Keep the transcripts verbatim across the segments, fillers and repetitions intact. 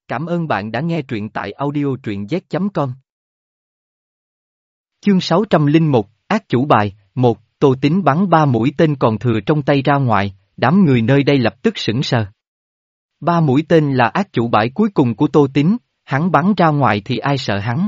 Cảm ơn bạn đã nghe truyện tại audio truyện z chấm com. Chương sáu trăm lẻ một, Ác chủ bài, một, Tô Tín bắn ba mũi tên còn thừa trong tay ra ngoài, đám người nơi đây lập tức sững sờ. Ba mũi tên là ác chủ bài cuối cùng của Tô Tín, hắn bắn ra ngoài thì ai sợ hắn.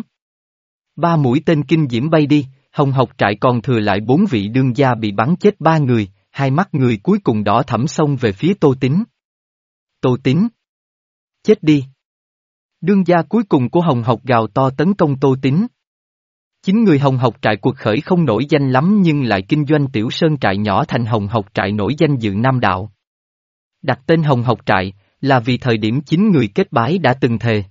Ba mũi tên kinh diễm bay đi, Hồng Học trại còn thừa lại bốn vị đương gia bị bắn chết ba người, hai mắt người cuối cùng đỏ thẫm xông về phía Tô Tín. Tô Tín! Chết đi! Đương gia cuối cùng của Hồng Học gào to tấn công Tô Tín. Chính người Hồng Học trại cuộc khởi không nổi danh lắm nhưng lại kinh doanh tiểu sơn trại nhỏ thành Hồng Học trại nổi danh dự Nam Đạo. Đặt tên Hồng Học trại là vì thời điểm chính người kết bái đã từng thề.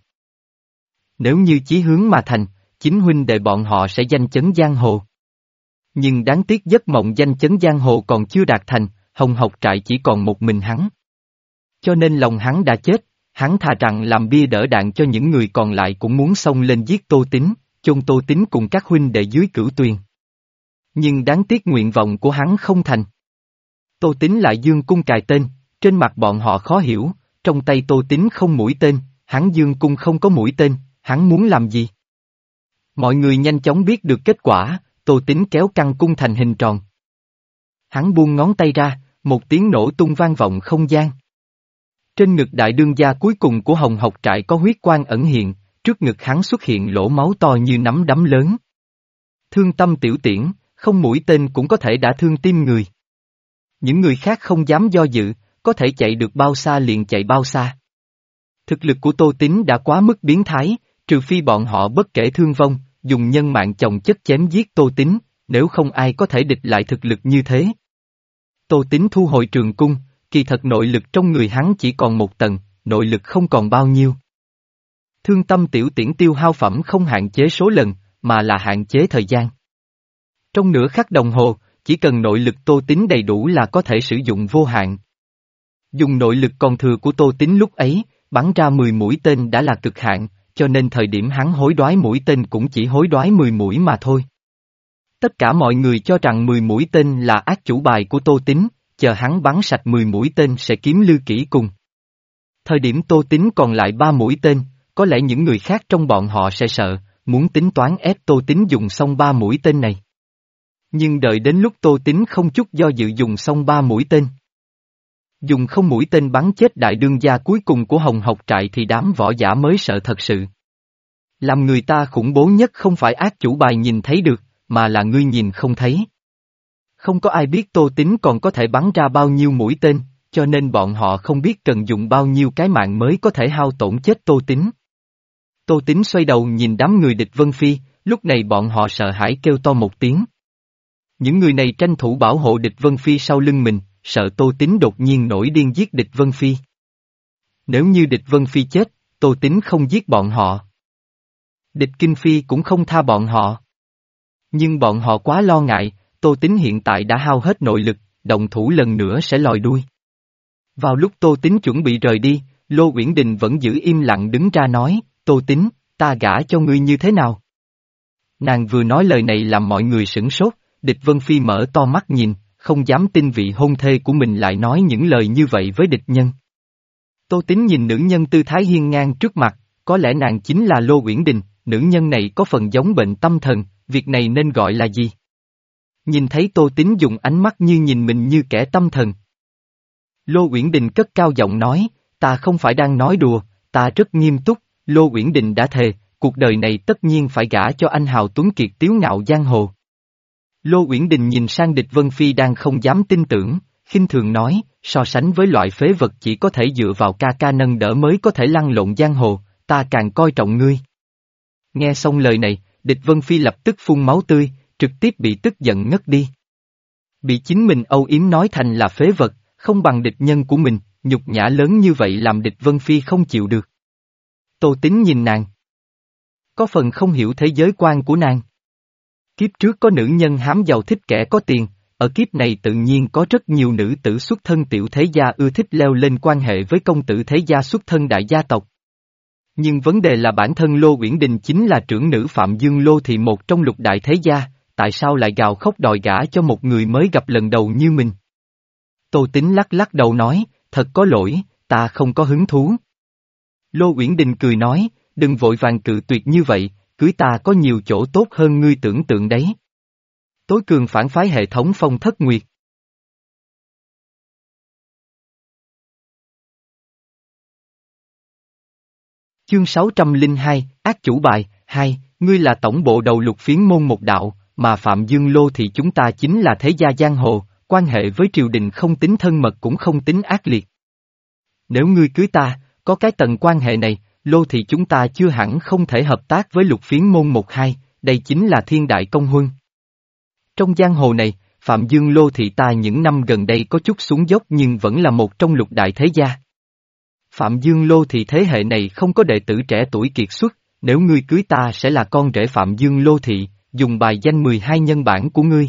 Nếu như chí hướng mà thành, chính huynh đệ bọn họ sẽ danh chấn giang hồ. Nhưng đáng tiếc giấc mộng danh chấn giang hồ còn chưa đạt thành, Hồng Học trại chỉ còn một mình hắn. Cho nên lòng hắn đã chết, hắn thà rằng làm bia đỡ đạn cho những người còn lại cũng muốn xông lên giết Tô Tín, chôn Tô Tín cùng các huynh đệ dưới cửu tuyền. Nhưng đáng tiếc nguyện vọng của hắn không thành. Tô Tín lại dương cung cài tên, trên mặt bọn họ khó hiểu, trong tay Tô Tín không mũi tên, hắn dương cung không có mũi tên, hắn muốn làm gì? Mọi người nhanh chóng biết được kết quả, Tô Tín kéo căn cung thành hình tròn. Hắn buông ngón tay ra, một tiếng nổ tung vang vọng không gian. Trên ngực đại đương gia cuối cùng của Hồng Học trại có huyết quang ẩn hiện, trước ngực hắn xuất hiện lỗ máu to như nắm đấm lớn. Thương tâm tiểu tiễn, không mũi tên cũng có thể đã thương tim người. Những người khác không dám do dự, có thể chạy được bao xa liền chạy bao xa. Thực lực của Tô Tín đã quá mức biến thái, trừ phi bọn họ bất kể thương vong, dùng nhân mạng chồng chất chém giết Tô Tín, nếu không ai có thể địch lại thực lực như thế. Tô Tín thu hồi trường cung, kỳ thật nội lực trong người hắn chỉ còn một tầng, nội lực không còn bao nhiêu. Thương tâm tiểu tiễn tiêu hao phẩm không hạn chế số lần, mà là hạn chế thời gian. Trong nửa khắc đồng hồ, chỉ cần nội lực Tô Tín đầy đủ là có thể sử dụng vô hạn. Dùng nội lực còn thừa của Tô Tín lúc ấy, bắn ra mười mũi tên đã là cực hạn, cho nên thời điểm hắn hối đoái mũi tên cũng chỉ hối đoái mười mũi mà thôi. Tất cả mọi người cho rằng mười mũi tên là ác chủ bài của Tô Tín, chờ hắn bắn sạch mười mũi tên sẽ kiếm Lư Kỷ cùng. Thời điểm Tô Tín còn lại ba mũi tên, có lẽ những người khác trong bọn họ sẽ sợ, muốn tính toán ép Tô Tín dùng xong ba mũi tên này. Nhưng đợi đến lúc Tô Tín không chút do dự dùng xong ba mũi tên. Dùng không mũi tên bắn chết đại đương gia cuối cùng của Hồng Học trại thì đám võ giả mới sợ thật sự. Làm người ta khủng bố nhất không phải ác chủ bài nhìn thấy được, mà là ngươi nhìn không thấy. Không có ai biết Tô Tín còn có thể bắn ra bao nhiêu mũi tên, cho nên bọn họ không biết cần dùng bao nhiêu cái mạng mới có thể hao tổn chết Tô Tín. Tô Tín xoay đầu nhìn đám người địch Vân Phi, lúc này bọn họ sợ hãi kêu to một tiếng. Những người này tranh thủ bảo hộ địch Vân Phi sau lưng mình, sợ Tô Tín đột nhiên nổi điên giết địch Vân Phi. Nếu như địch Vân Phi chết, Tô Tín không giết bọn họ. Địch Kinh Phi cũng không tha bọn họ. Nhưng bọn họ quá lo ngại, Tô Tín hiện tại đã hao hết nội lực, động thủ lần nữa sẽ lòi đuôi. Vào lúc Tô Tín chuẩn bị rời đi, Lô Uyển Đình vẫn giữ im lặng đứng ra nói, Tô Tín, ta gả cho ngươi như thế nào? Nàng vừa nói lời này làm mọi người sửng sốt, địch Vân Phi mở to mắt nhìn, không dám tin vị hôn thê của mình lại nói những lời như vậy với địch nhân. Tô Tín nhìn nữ nhân tư thái hiên ngang trước mặt, có lẽ nàng chính là Lô Uyển Đình, nữ nhân này có phần giống bệnh tâm thần, việc này nên gọi là gì? Nhìn thấy Tô Tín dùng ánh mắt như nhìn mình như kẻ tâm thần. Lô Uyển Đình cất cao giọng nói, ta không phải đang nói đùa, ta rất nghiêm túc, Lô Uyển Đình đã thề, cuộc đời này tất nhiên phải gả cho anh hào tuấn kiệt tiếu ngạo giang hồ. Lô Uyển Đình nhìn sang địch Vân Phi đang không dám tin tưởng, khinh thường nói, so sánh với loại phế vật chỉ có thể dựa vào ca ca nâng đỡ mới có thể lăn lộn giang hồ, ta càng coi trọng ngươi. Nghe xong lời này, địch Vân Phi lập tức phun máu tươi, trực tiếp bị tức giận ngất đi. Bị chính mình âu yếm nói thành là phế vật, không bằng địch nhân của mình, nhục nhã lớn như vậy làm địch Vân Phi không chịu được. Tô Tín nhìn nàng. Có phần không hiểu thế giới quan của nàng. Kiếp trước có nữ nhân hám giàu thích kẻ có tiền, ở kiếp này tự nhiên có rất nhiều nữ tử xuất thân tiểu thế gia ưa thích leo lên quan hệ với công tử thế gia xuất thân đại gia tộc. Nhưng vấn đề là bản thân Lô Uyển Đình chính là trưởng nữ Phạm Dương Lô Thị một trong lục đại thế gia, tại sao lại gào khóc đòi gả cho một người mới gặp lần đầu như mình? Tô Tín lắc lắc đầu nói, thật có lỗi, ta không có hứng thú. Lô Uyển Đình cười nói, đừng vội vàng cự tuyệt như vậy, cưới ta có nhiều chỗ tốt hơn ngươi tưởng tượng đấy. Tối cường phản phái hệ thống Phong Thất Nguyệt. Chương sáu trăm lẻ hai, Ác chủ bài, hai, ngươi là tổng bộ đầu lục phiến môn một đạo, mà Phạm Dương Lô thì chúng ta chính là thế gia giang hồ, quan hệ với triều đình không tính thân mật cũng không tính ác liệt. Nếu ngươi cưới ta, có cái tầng quan hệ này, Lô thì chúng ta chưa hẳn không thể hợp tác với lục phiến môn một hai, đây chính là thiên đại công huân. Trong giang hồ này, Phạm Dương Lô thị ta những năm gần đây có chút xuống dốc nhưng vẫn là một trong lục đại thế gia. Phạm Dương Lô thị thế hệ này không có đệ tử trẻ tuổi kiệt xuất, nếu ngươi cưới ta sẽ là con rể Phạm Dương Lô thị, dùng bài danh mười hai nhân bản của ngươi.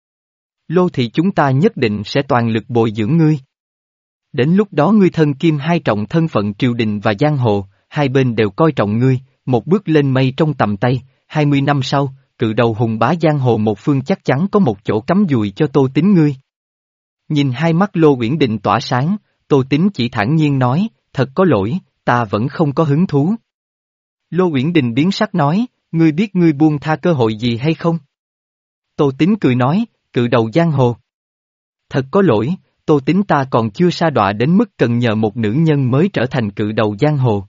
Lô thị chúng ta nhất định sẽ toàn lực bồi dưỡng ngươi. Đến lúc đó ngươi thân kim hai trọng thân phận triều đình và giang hồ, hai bên đều coi trọng ngươi, một bước lên mây trong tầm tay, hai mươi năm sau, cự đầu hùng bá giang hồ một phương chắc chắn có một chỗ cắm dùi cho Tô Tín ngươi. Nhìn hai mắt Lô Uyển Đình tỏa sáng, Tô Tín chỉ thản nhiên nói, thật có lỗi, ta vẫn không có hứng thú. Lô Uyển Đình biến sắc nói, ngươi biết ngươi buông tha cơ hội gì hay không? Tô Tín cười nói, cự đầu giang hồ. Thật có lỗi, Tô Tín ta còn chưa sa đọa đến mức cần nhờ một nữ nhân mới trở thành cự đầu giang hồ.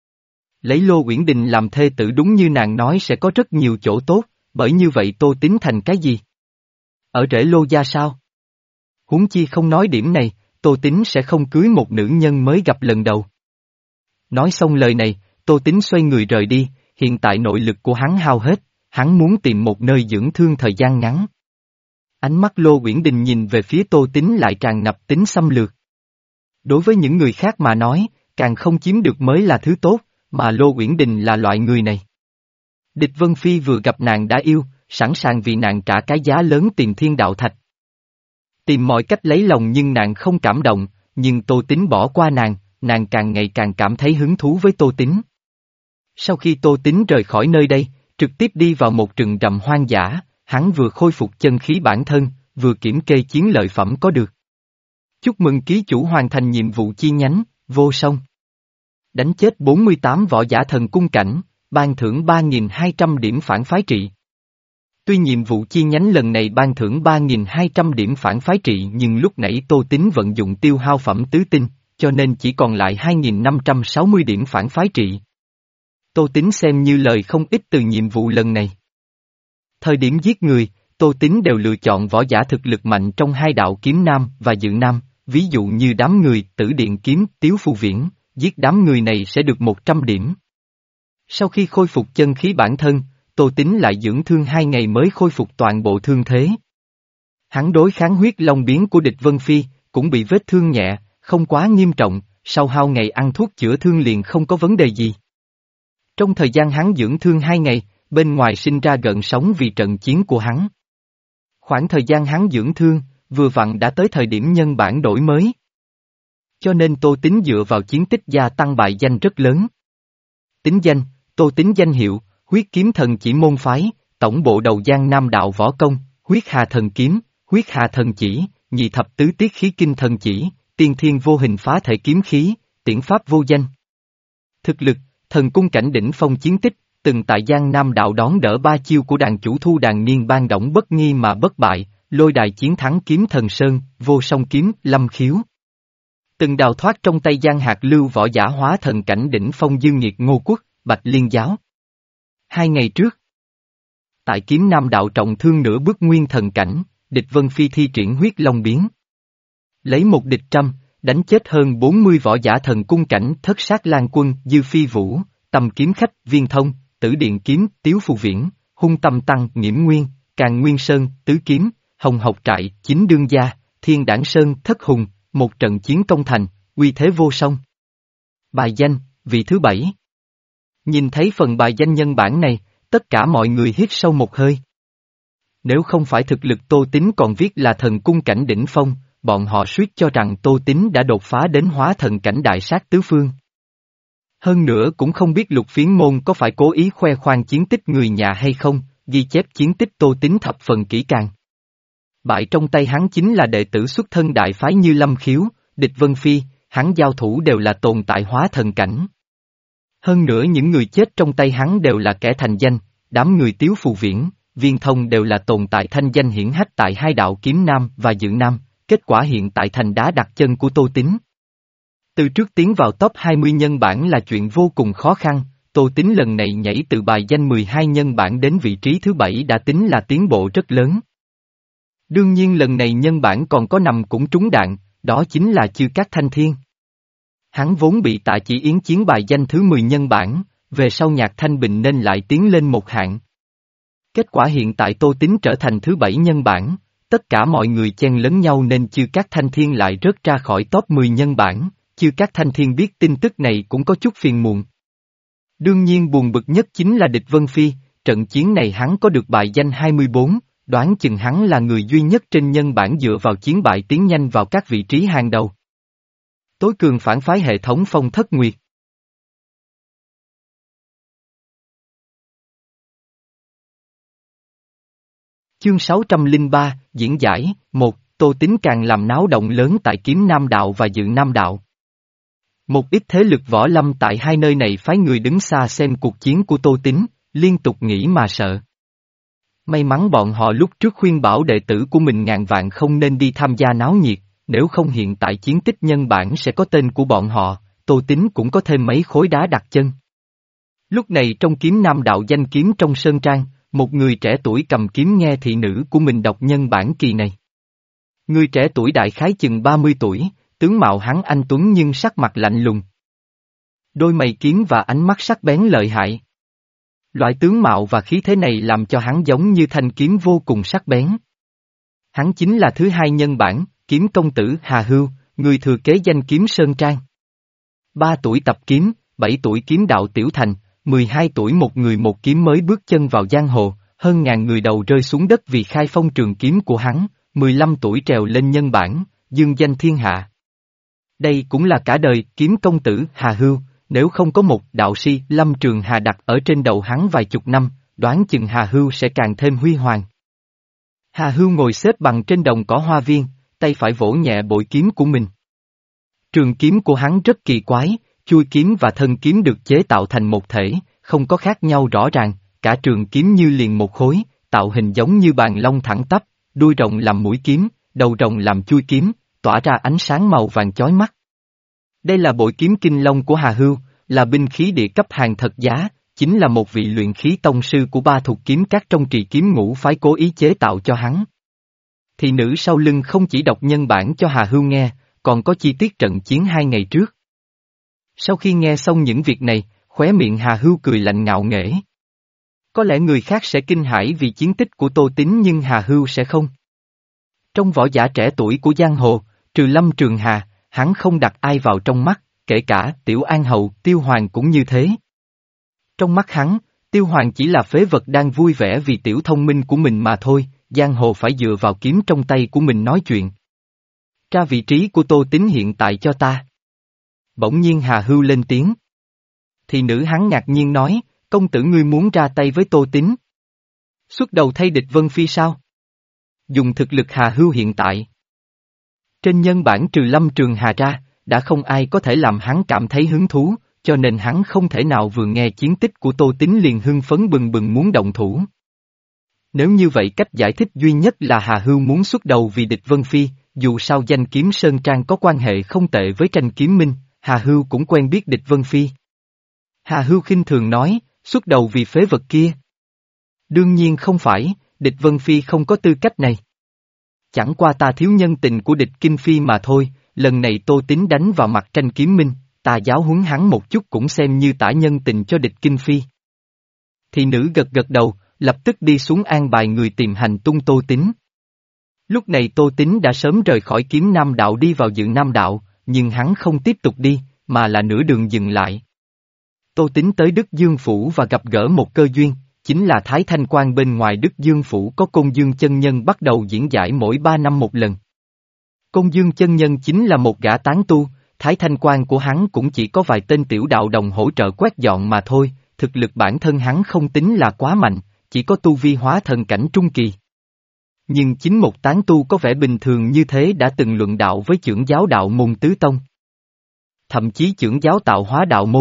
Lấy Lô Uyển Đình làm thê tử đúng như nàng nói sẽ có rất nhiều chỗ tốt, bởi như vậy Tô Tín thành cái gì? Ở rễ Lô gia sao? Huống chi không nói điểm này, Tô Tín sẽ không cưới một nữ nhân mới gặp lần đầu. Nói xong lời này, Tô Tín xoay người rời đi, hiện tại nội lực của hắn hao hết, hắn muốn tìm một nơi dưỡng thương thời gian ngắn. Ánh mắt Lô Uyển Đình nhìn về phía Tô Tín lại tràn ngập tính xâm lược. Đối với những người khác mà nói, càng không chiếm được mới là thứ tốt, mà Lô Uyển Đình là loại người này. Địch Vân Phi vừa gặp nàng đã yêu, sẵn sàng vì nàng trả cái giá lớn tìm thiên đạo thạch. Tìm mọi cách lấy lòng nhưng nàng không cảm động, nhưng Tô Tín bỏ qua nàng, nàng càng ngày càng cảm thấy hứng thú với Tô Tín. Sau khi Tô Tín rời khỏi nơi đây, trực tiếp đi vào một rừng rậm hoang dã, hắn vừa khôi phục chân khí bản thân, vừa kiểm kê chiến lợi phẩm có được. Chúc mừng ký chủ hoàn thành nhiệm vụ chi nhánh, vô song. Đánh chết bốn mươi tám võ giả thần cung cảnh, ban thưởng ba nghìn hai trăm điểm phản phái trị. Tuy nhiệm vụ chi nhánh lần này ban thưởng ba nghìn hai trăm điểm phản phái trị nhưng lúc nãy Tô Tín vận dụng tiêu hao phẩm tứ tinh, cho nên chỉ còn lại hai nghìn năm trăm sáu mươi điểm phản phái trị. Tô Tín xem như lời không ít từ nhiệm vụ lần này. Thời điểm giết người, Tô Tín đều lựa chọn võ giả thực lực mạnh trong hai đạo kiếm nam và dự nam, ví dụ như đám người Tử Điện Kiếm, Tiếu Phù Viễn, giết đám người này sẽ được một trăm điểm. Sau khi khôi phục chân khí bản thân, Tô Tín lại dưỡng thương hai ngày mới khôi phục toàn bộ thương thế. Hắn đối kháng huyết long biến của địch Vân Phi, cũng bị vết thương nhẹ, không quá nghiêm trọng, sau hai ngày ăn thuốc chữa thương liền không có vấn đề gì. Trong thời gian hắn dưỡng thương hai ngày, bên ngoài sinh ra gợn sóng vì trận chiến của hắn. Khoảng thời gian hắn dưỡng thương, vừa vặn đã tới thời điểm nhân bản đổi mới. Cho nên Tô Tín dựa vào chiến tích gia tăng bài danh rất lớn. Tính danh, Tô Tín danh hiệu, huyết kiếm thần chỉ môn phái, tổng bộ đầu Giang Nam đạo võ công, huyết hà thần kiếm, huyết hà thần chỉ, nhị thập tứ tiết khí kinh thần chỉ, tiên thiên vô hình phá thể kiếm khí, tiễn pháp vô danh. Thực lực, thần cung cảnh đỉnh phong chiến tích, từng tại Giang Nam đạo đón đỡ ba chiêu của đàn chủ Thu Đàn Niên Ban Đổng bất nghi mà bất bại, lôi đài chiến thắng kiếm thần sơn, vô song kiếm, lâm khiếu. Từng đào thoát trong tay Giang Hạt Lưu võ giả hóa thần cảnh đỉnh phong Dương Nghiệt Ngô Quốc, Bạch Liên Giáo. Hai ngày trước, tại kiếm nam đạo trọng thương nửa bước nguyên thần cảnh, địch Vân Phi thi triển huyết long biến. Lấy một địch trăm, đánh chết hơn bốn mươi võ giả thần cung cảnh Thất Sát Lan Quân, Dư Phi Vũ, Tâm Kiếm Khách, Viên Thông, Tử Điện Kiếm, Tiếu Phù Viễn, Hung Tâm Tăng, Nghiễm Nguyên, Càn Nguyên Sơn, Tứ Kiếm, Hồng Học Trại, Chính Đương Gia, Thiên Đảng Sơn, Thất Hùng, một trận chiến công thành, uy thế vô song. Bài danh, vị thứ bảy. Nhìn thấy phần bài danh nhân bản này, tất cả mọi người hít sâu một hơi. Nếu không phải thực lực Tô Tín còn viết là thần cung cảnh đỉnh phong, bọn họ suýt cho rằng Tô Tín đã đột phá đến hóa thần cảnh đại sát tứ phương. Hơn nữa cũng không biết Lục Phiến Môn có phải cố ý khoe khoang chiến tích người nhà hay không, ghi chép chiến tích Tô Tín thập phần kỹ càng. Bại trong tay hắn chính là đệ tử xuất thân đại phái như Lâm Khiếu, địch Vân Phi, hắn giao thủ đều là tồn tại hóa thần cảnh. Hơn nữa những người chết trong tay hắn đều là kẻ thành danh, đám người Tiếu Phù Viễn, Viên Thông đều là tồn tại thanh danh hiển hách tại hai đạo Kiếm Nam và Dự Nam, kết quả hiện tại thành đá đặt chân của Tô Tín. Từ trước tiến vào top hai mươi nhân bản là chuyện vô cùng khó khăn, Tô Tín lần này nhảy từ bài danh mười hai nhân bản đến vị trí thứ bảy đã tính là tiến bộ rất lớn. Đương nhiên lần này nhân bản còn có nằm cũng trúng đạn, đó chính là Chư Cát Thanh Thiên. Hắn vốn bị Tạ Chỉ Yến chiến bài danh thứ mười nhân bản, về sau Nhạc Thanh Bình nên lại tiến lên một hạng. Kết quả hiện tại Tô Tín trở thành thứ bảy nhân bản, tất cả mọi người chen lấn nhau nên Chư Cát Thanh Thiên lại rớt ra khỏi top mười nhân bản, Chư Cát Thanh Thiên biết tin tức này cũng có chút phiền muộn. Đương nhiên buồn bực nhất chính là Địch Vân Phi, trận chiến này hắn có được bài danh hai mươi bốn, đoán chừng hắn là người duy nhất trên nhân bản dựa vào chiến bại tiến nhanh vào các vị trí hàng đầu. Tối cường phản phái hệ thống Phong Thất Nguyệt. Chương sáu trăm lẻ ba, diễn giải, một, Tô Tín càng làm náo động lớn tại Kiếm Nam Đạo và Dự Nam Đạo. Một ít thế lực võ lâm tại hai nơi này phái người đứng xa xem cuộc chiến của Tô Tín, liên tục nghĩ mà sợ. May mắn bọn họ lúc trước khuyên bảo đệ tử của mình ngàn vạn không nên đi tham gia náo nhiệt, nếu không hiện tại chiến tích nhân bản sẽ có tên của bọn họ, Tô Tín cũng có thêm mấy khối đá đặt chân. Lúc này trong Kiếm Nam Đạo danh kiếm trong sơn trang, một người trẻ tuổi cầm kiếm nghe thị nữ của mình đọc nhân bản kỳ này. Người trẻ tuổi đại khái chừng ba mươi tuổi, tướng mạo hắn anh tuấn nhưng sắc mặt lạnh lùng. Đôi mày kiếm và ánh mắt sắc bén lợi hại. Loại tướng mạo và khí thế này làm cho hắn giống như thanh kiếm vô cùng sắc bén. Hắn chính là thứ hai nhân bản, kiếm công tử Hà Hưu, người thừa kế danh kiếm Sơn Trang. Ba tuổi tập kiếm, bảy tuổi kiếm đạo tiểu thành, mười hai tuổi một người một kiếm mới bước chân vào giang hồ, hơn ngàn người đầu rơi xuống đất vì khai phong trường kiếm của hắn, mười lăm tuổi trèo lên nhân bản, dương danh thiên hạ. Đây cũng là cả đời kiếm công tử Hà Hưu, nếu không có một đạo sĩ Lâm Trường Hà đặt ở trên đầu hắn vài chục năm, đoán chừng Hà Hưu sẽ càng thêm huy hoàng. Hà Hưu ngồi xếp bằng trên đồng cỏ hoa viên, tay phải vỗ nhẹ bội kiếm của mình. Trường kiếm của hắn rất kỳ quái, chuôi kiếm và thân kiếm được chế tạo thành một thể, không có khác nhau rõ ràng, cả trường kiếm như liền một khối, tạo hình giống như bàn long thẳng tắp, đuôi rồng làm mũi kiếm, đầu rồng làm chuôi kiếm, tỏa ra ánh sáng màu vàng chói mắt. Đây là bội kiếm Kinh Long của Hà Hưu, là binh khí địa cấp hàng thật giá, chính là một vị luyện khí tông sư của ba thuộc kiếm các trong trì kiếm ngũ phái cố ý chế tạo cho hắn. Thị nữ sau lưng không chỉ đọc nhân bản cho Hà Hưu nghe, còn có chi tiết trận chiến hai ngày trước. Sau khi nghe xong những việc này, khóe miệng Hà Hưu cười lạnh ngạo nghễ. Có lẽ người khác sẽ kinh hãi vì chiến tích của Tô Tín nhưng Hà Hưu sẽ không. Trong võ giả trẻ tuổi của giang hồ, trừ Lâm Trường Hà, hắn không đặt ai vào trong mắt, kể cả Tiểu An Hầu, Tiêu Hoàng cũng như thế. Trong mắt hắn, Tiêu Hoàng chỉ là phế vật đang vui vẻ vì tiểu thông minh của mình mà thôi, giang hồ phải dựa vào kiếm trong tay của mình nói chuyện. Tra vị trí của Tô Tín hiện tại cho ta. Bỗng nhiên Hà Hưu lên tiếng. Thì nữ hắn ngạc nhiên nói, công tử ngươi muốn ra tay với Tô Tín. Xuất đầu thay địch Vân Phi sao? Dùng thực lực Hà Hưu hiện tại. Trên nhân bản trừ Lâm Trường Hà ra, đã không ai có thể làm hắn cảm thấy hứng thú, cho nên hắn không thể nào vừa nghe chiến tích của Tô Tín liền hưng phấn bừng bừng muốn động thủ. Nếu như vậy cách giải thích duy nhất là Hà Hưu muốn xuất đầu vì địch Vân Phi, dù sao danh kiếm Sơn Trang có quan hệ không tệ với tranh kiếm minh, Hà Hưu cũng quen biết địch Vân Phi. Hà Hưu khinh thường nói, xuất đầu vì phế vật kia. Đương nhiên không phải, địch Vân Phi không có tư cách này. Chẳng qua ta thiếu nhân tình của địch Kinh Phi mà thôi, lần này Tô Tín đánh vào mặt tranh kiếm minh, ta giáo huấn hắn một chút cũng xem như tả nhân tình cho địch Kinh Phi. Thị nữ gật gật đầu, lập tức đi xuống an bài người tìm hành tung Tô Tín. Lúc này Tô Tín đã sớm rời khỏi Kiếm Nam Đạo đi vào Dự Nam Đạo, nhưng hắn không tiếp tục đi, mà là nửa đường dừng lại. Tô Tín tới Đức Dương Phủ và gặp gỡ một cơ duyên, chính là Thái Thanh Quan bên ngoài Đức Dương Phủ có Côn Dương Chân Nhân bắt đầu diễn giải mỗi ba năm một lần. Côn Dương Chân Nhân chính là một gã tán tu, Thái Thanh Quan của hắn cũng chỉ có vài tên tiểu đạo đồng hỗ trợ quét dọn mà thôi, thực lực bản thân hắn không tính là quá mạnh, chỉ có tu vi hóa thần cảnh trung kỳ. Nhưng chính một tán tu có vẻ bình thường như thế đã từng luận đạo với chưởng giáo đạo môn Tứ Tông. Thậm chí chưởng giáo tạo hóa đạo môn,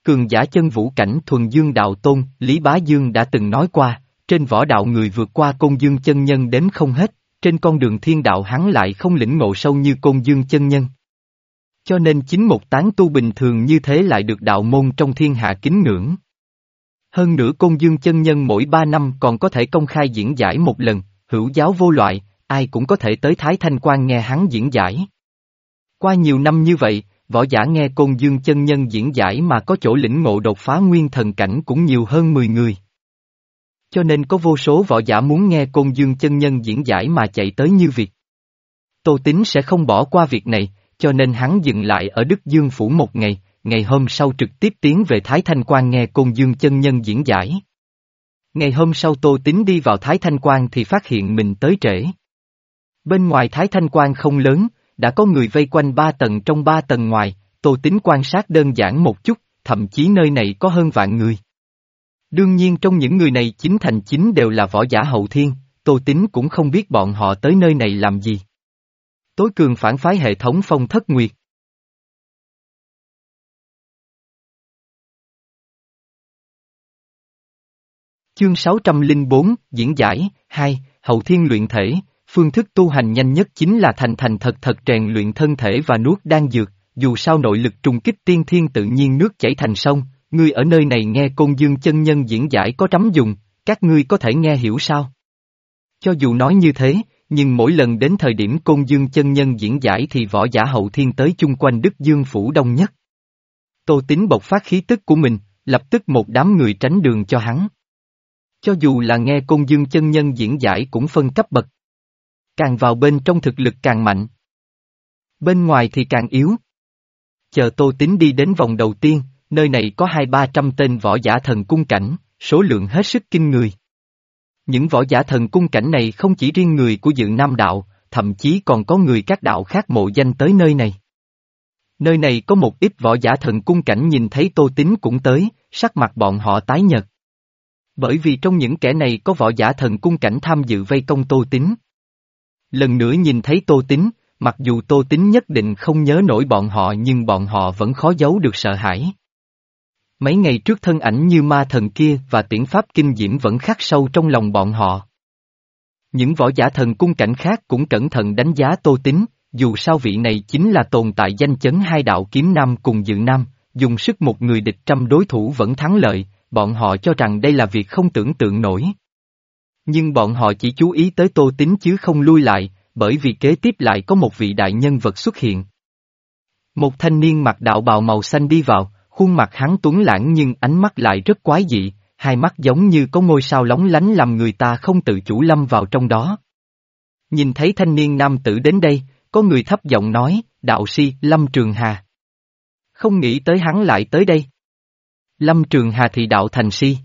Cường giả chân vũ cảnh thuần dương đạo tôn, Lý Bá Dương đã từng nói qua, trên võ đạo người vượt qua Côn Dương chân nhân đếm không hết, trên con đường thiên đạo hắn lại không lĩnh ngộ sâu như Côn Dương chân nhân. Cho nên chính một tán tu bình thường như thế lại được đạo môn trong thiên hạ kính ngưỡng. Hơn nữa Côn Dương chân nhân mỗi ba năm còn có thể công khai diễn giải một lần, hữu giáo vô loại, ai cũng có thể tới Thái Thanh Quan nghe hắn diễn giải. Qua nhiều năm như vậy, võ giả nghe Côn Dương chân nhân diễn giải mà có chỗ lĩnh ngộ đột phá nguyên thần cảnh cũng nhiều hơn mười người. Cho nên có vô số võ giả muốn nghe Côn Dương chân nhân diễn giải mà chạy tới như việc. Tô Tín sẽ không bỏ qua việc này, cho nên hắn dừng lại ở Đức Dương Phủ một ngày, ngày hôm sau trực tiếp tiến về Thái Thanh Quan nghe Côn Dương chân nhân diễn giải. Ngày hôm sau Tô Tín đi vào Thái Thanh Quan thì phát hiện mình tới trễ. Bên ngoài Thái Thanh Quan không lớn, đã có người vây quanh ba tầng trong ba tầng ngoài, Tô Tín quan sát đơn giản một chút, thậm chí nơi này có hơn vạn người. Đương nhiên trong những người này chín thành chín đều là võ giả hậu thiên, Tô Tín cũng không biết bọn họ tới nơi này làm gì. Tối cường phản phái hệ thống Phong Thất Nguyệt. Chương sáu trăm lẻ bốn, diễn giải, hai, hậu thiên luyện thể, phương thức tu hành nhanh nhất chính là thành thành thật thật rèn luyện thân thể và nuốt đan dược, dù sao nội lực trùng kích tiên thiên tự nhiên nước chảy thành sông, ngươi ở nơi này nghe Côn Dương chân nhân diễn giải có trắm dùng, các ngươi có thể nghe hiểu sao? Cho dù nói như thế, nhưng mỗi lần đến thời điểm Côn Dương chân nhân diễn giải thì võ giả hậu thiên tới chung quanh Đức Dương Phủ đông nhất. Tô Tín bộc phát khí tức của mình, lập tức một đám người tránh đường cho hắn. Cho dù là nghe Côn Dương chân nhân diễn giải cũng phân cấp bậc. Càng vào bên trong thực lực càng mạnh. Bên ngoài thì càng yếu. Chờ Tô Tín đi đến vòng đầu tiên, nơi này có hai ba trăm tên võ giả thần cung cảnh, số lượng hết sức kinh người. Những võ giả thần cung cảnh này không chỉ riêng người của Dự Nam đạo, thậm chí còn có người các đạo khác mộ danh tới nơi này. Nơi này có một ít võ giả thần cung cảnh nhìn thấy Tô Tín cũng tới, sắc mặt bọn họ tái nhợt. Bởi vì trong những kẻ này có võ giả thần cung cảnh tham dự vây công Tô Tín. Lần nữa nhìn thấy Tô Tín, mặc dù Tô Tín nhất định không nhớ nổi bọn họ nhưng bọn họ vẫn khó giấu được sợ hãi. Mấy ngày trước thân ảnh như ma thần kia và tiễn pháp kinh diễm vẫn khắc sâu trong lòng bọn họ. Những võ giả thần cung cảnh khác cũng cẩn thận đánh giá Tô Tín, dù sao vị này chính là tồn tại danh chấn hai đạo kiếm nam cùng Dự Nam, dùng sức một người địch trăm đối thủ vẫn thắng lợi, bọn họ cho rằng đây là việc không tưởng tượng nổi. Nhưng bọn họ chỉ chú ý tới Tô Tín chứ không lui lại, bởi vì kế tiếp lại có một vị đại nhân vật xuất hiện. Một thanh niên mặc đạo bào màu xanh đi vào, khuôn mặt hắn tuấn lãng nhưng ánh mắt lại rất quái dị, hai mắt giống như có ngôi sao lóng lánh làm người ta không tự chủ lâm vào trong đó. Nhìn thấy thanh niên nam tử đến đây, có người thấp giọng nói, đạo sĩ Lâm Trường Hà. Không nghĩ tới hắn lại tới đây. Lâm Trường Hà thì đạo thành si.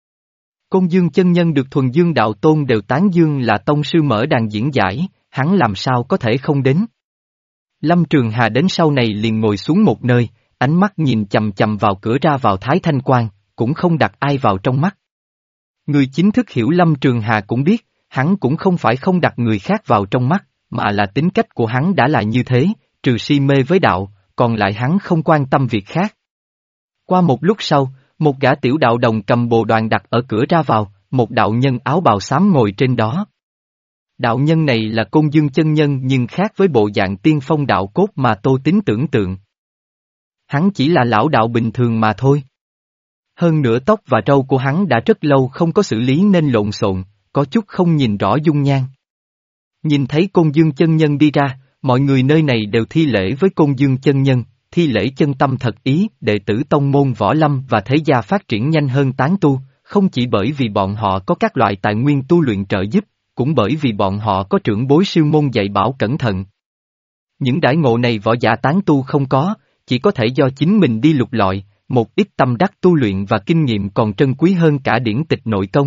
Côn Dương chân nhân được thuần dương đạo tôn đều tán dương là tông sư mở đàn diễn giải, hắn làm sao có thể không đến. Lâm Trường Hà đến sau này liền ngồi xuống một nơi, ánh mắt nhìn chầm chầm vào cửa ra vào Thái Thanh Quan, cũng không đặt ai vào trong mắt. Người chính thức hiểu Lâm Trường Hà cũng biết, hắn cũng không phải không đặt người khác vào trong mắt, mà là tính cách của hắn đã là như thế, trừ si mê với đạo, còn lại hắn không quan tâm việc khác. Qua một lúc sau, một gã tiểu đạo đồng cầm bồ đoàn đặt ở cửa ra vào, một đạo nhân áo bào xám ngồi trên đó. Đạo nhân này là Côn Dương chân nhân nhưng khác với bộ dạng tiên phong đạo cốt mà Tô Tín tưởng tượng. Hắn chỉ là lão đạo bình thường mà thôi. Hơn nữa tóc và râu của hắn đã rất lâu không có xử lý nên lộn xộn, có chút không nhìn rõ dung nhan. Nhìn thấy Côn Dương chân nhân đi ra, mọi người nơi này đều thi lễ với Côn Dương chân nhân, thi lễ chân tâm thật ý, đệ tử tông môn võ lâm và thế gia phát triển nhanh hơn tán tu, không chỉ bởi vì bọn họ có các loại tài nguyên tu luyện trợ giúp, cũng bởi vì bọn họ có trưởng bối sư môn dạy bảo cẩn thận. Những đãi ngộ này võ giả tán tu không có, chỉ có thể do chính mình đi lục lọi, một ít tâm đắc tu luyện và kinh nghiệm còn trân quý hơn cả điển tịch nội công.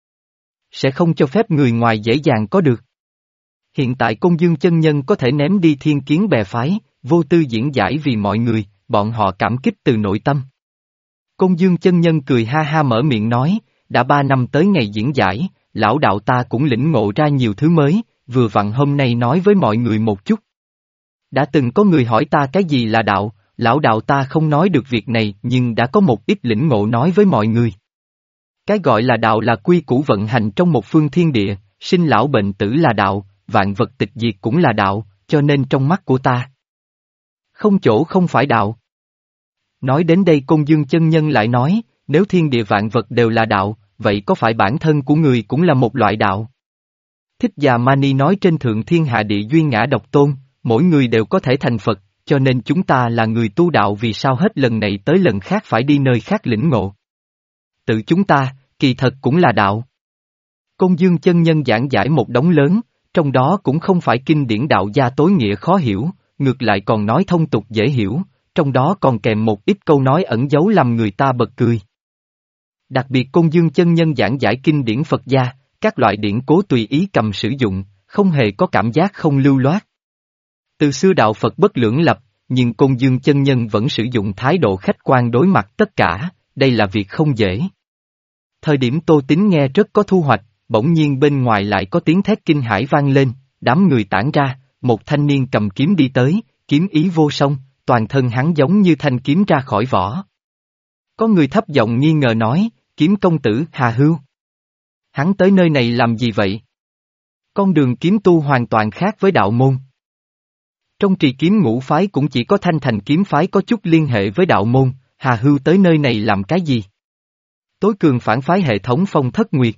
Sẽ không cho phép người ngoài dễ dàng có được. Hiện tại Côn Dương chân nhân có thể ném đi thiên kiến bè phái, vô tư diễn giải vì mọi người, bọn họ cảm kích từ nội tâm. Côn Dương chân nhân cười ha ha mở miệng nói, đã ba năm tới ngày diễn giải, lão đạo ta cũng lĩnh ngộ ra nhiều thứ mới, vừa vặn hôm nay nói với mọi người một chút. Đã từng có người hỏi ta cái gì là đạo, lão đạo ta không nói được việc này nhưng đã có một ít lĩnh ngộ nói với mọi người. Cái gọi là đạo là quy củ vận hành trong một phương thiên địa, sinh lão bệnh tử là đạo, vạn vật tịch diệt cũng là đạo, cho nên trong mắt của ta, không chỗ không phải đạo. Nói đến đây Côn Dương chân nhân lại nói, nếu thiên địa vạn vật đều là đạo, vậy có phải bản thân của người cũng là một loại đạo? Thích Già Mani nói trên thượng thiên hạ địa duyên ngã độc tôn, mỗi người đều có thể thành Phật, cho nên chúng ta là người tu đạo vì sao hết lần này tới lần khác phải đi nơi khác lĩnh ngộ. Tự chúng ta, kỳ thật cũng là đạo. Côn Dương chân nhân giảng giải một đống lớn, trong đó cũng không phải kinh điển đạo gia tối nghĩa khó hiểu, ngược lại còn nói thông tục dễ hiểu, trong đó còn kèm một ít câu nói ẩn giấu làm người ta bật cười. Đặc biệt Côn Dương chân nhân giảng giải kinh điển Phật gia, các loại điển cố tùy ý cầm sử dụng, không hề có cảm giác không lưu loát. Từ xưa đạo Phật bất lưỡng lập, nhưng Côn Dương chân nhân vẫn sử dụng thái độ khách quan đối mặt tất cả, đây là việc không dễ. Thời điểm Tô Tín nghe rất có thu hoạch, bỗng nhiên bên ngoài lại có tiếng thét kinh hãi vang lên, đám người tản ra, một thanh niên cầm kiếm đi tới, kiếm ý vô song, toàn thân hắn giống như thanh kiếm ra khỏi vỏ. Có người thấp giọng nghi ngờ nói, kiếm công tử Hà Hưu. Hắn tới nơi này làm gì vậy? Con đường kiếm tu hoàn toàn khác với đạo môn. Trong trì kiếm ngũ phái cũng chỉ có Thanh Thành kiếm phái có chút liên hệ với đạo môn, Hà Hưu tới nơi này làm cái gì? Tối cường phản phái hệ thống Phong Thất Nguyệt.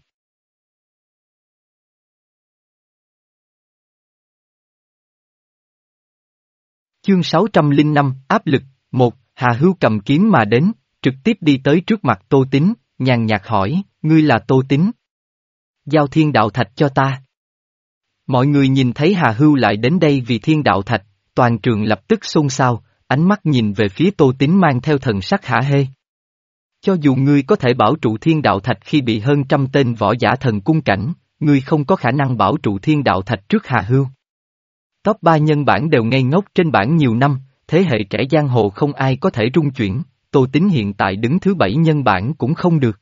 Chương sáu trăm lẻ năm, áp lực, một, Hà Hưu cầm kiếm mà đến, trực tiếp đi tới trước mặt Tô Tín, nhàn nhạt hỏi, ngươi là Tô Tín? Giao thiên đạo thạch cho ta. Mọi người nhìn thấy Hà Hưu lại đến đây vì thiên đạo thạch, toàn trường lập tức xôn xao, ánh mắt nhìn về phía Tô Tín mang theo thần sắc hả hê. Cho dù ngươi có thể bảo trụ thiên đạo thạch khi bị hơn trăm tên võ giả thần cung cảnh, ngươi không có khả năng bảo trụ thiên đạo thạch trước Hà Hưu. Top ba nhân bản đều ngây ngốc trên bảng nhiều năm, thế hệ trẻ giang hồ không ai có thể rung chuyển, Tô Tín hiện tại đứng thứ bảy nhân bản cũng không được.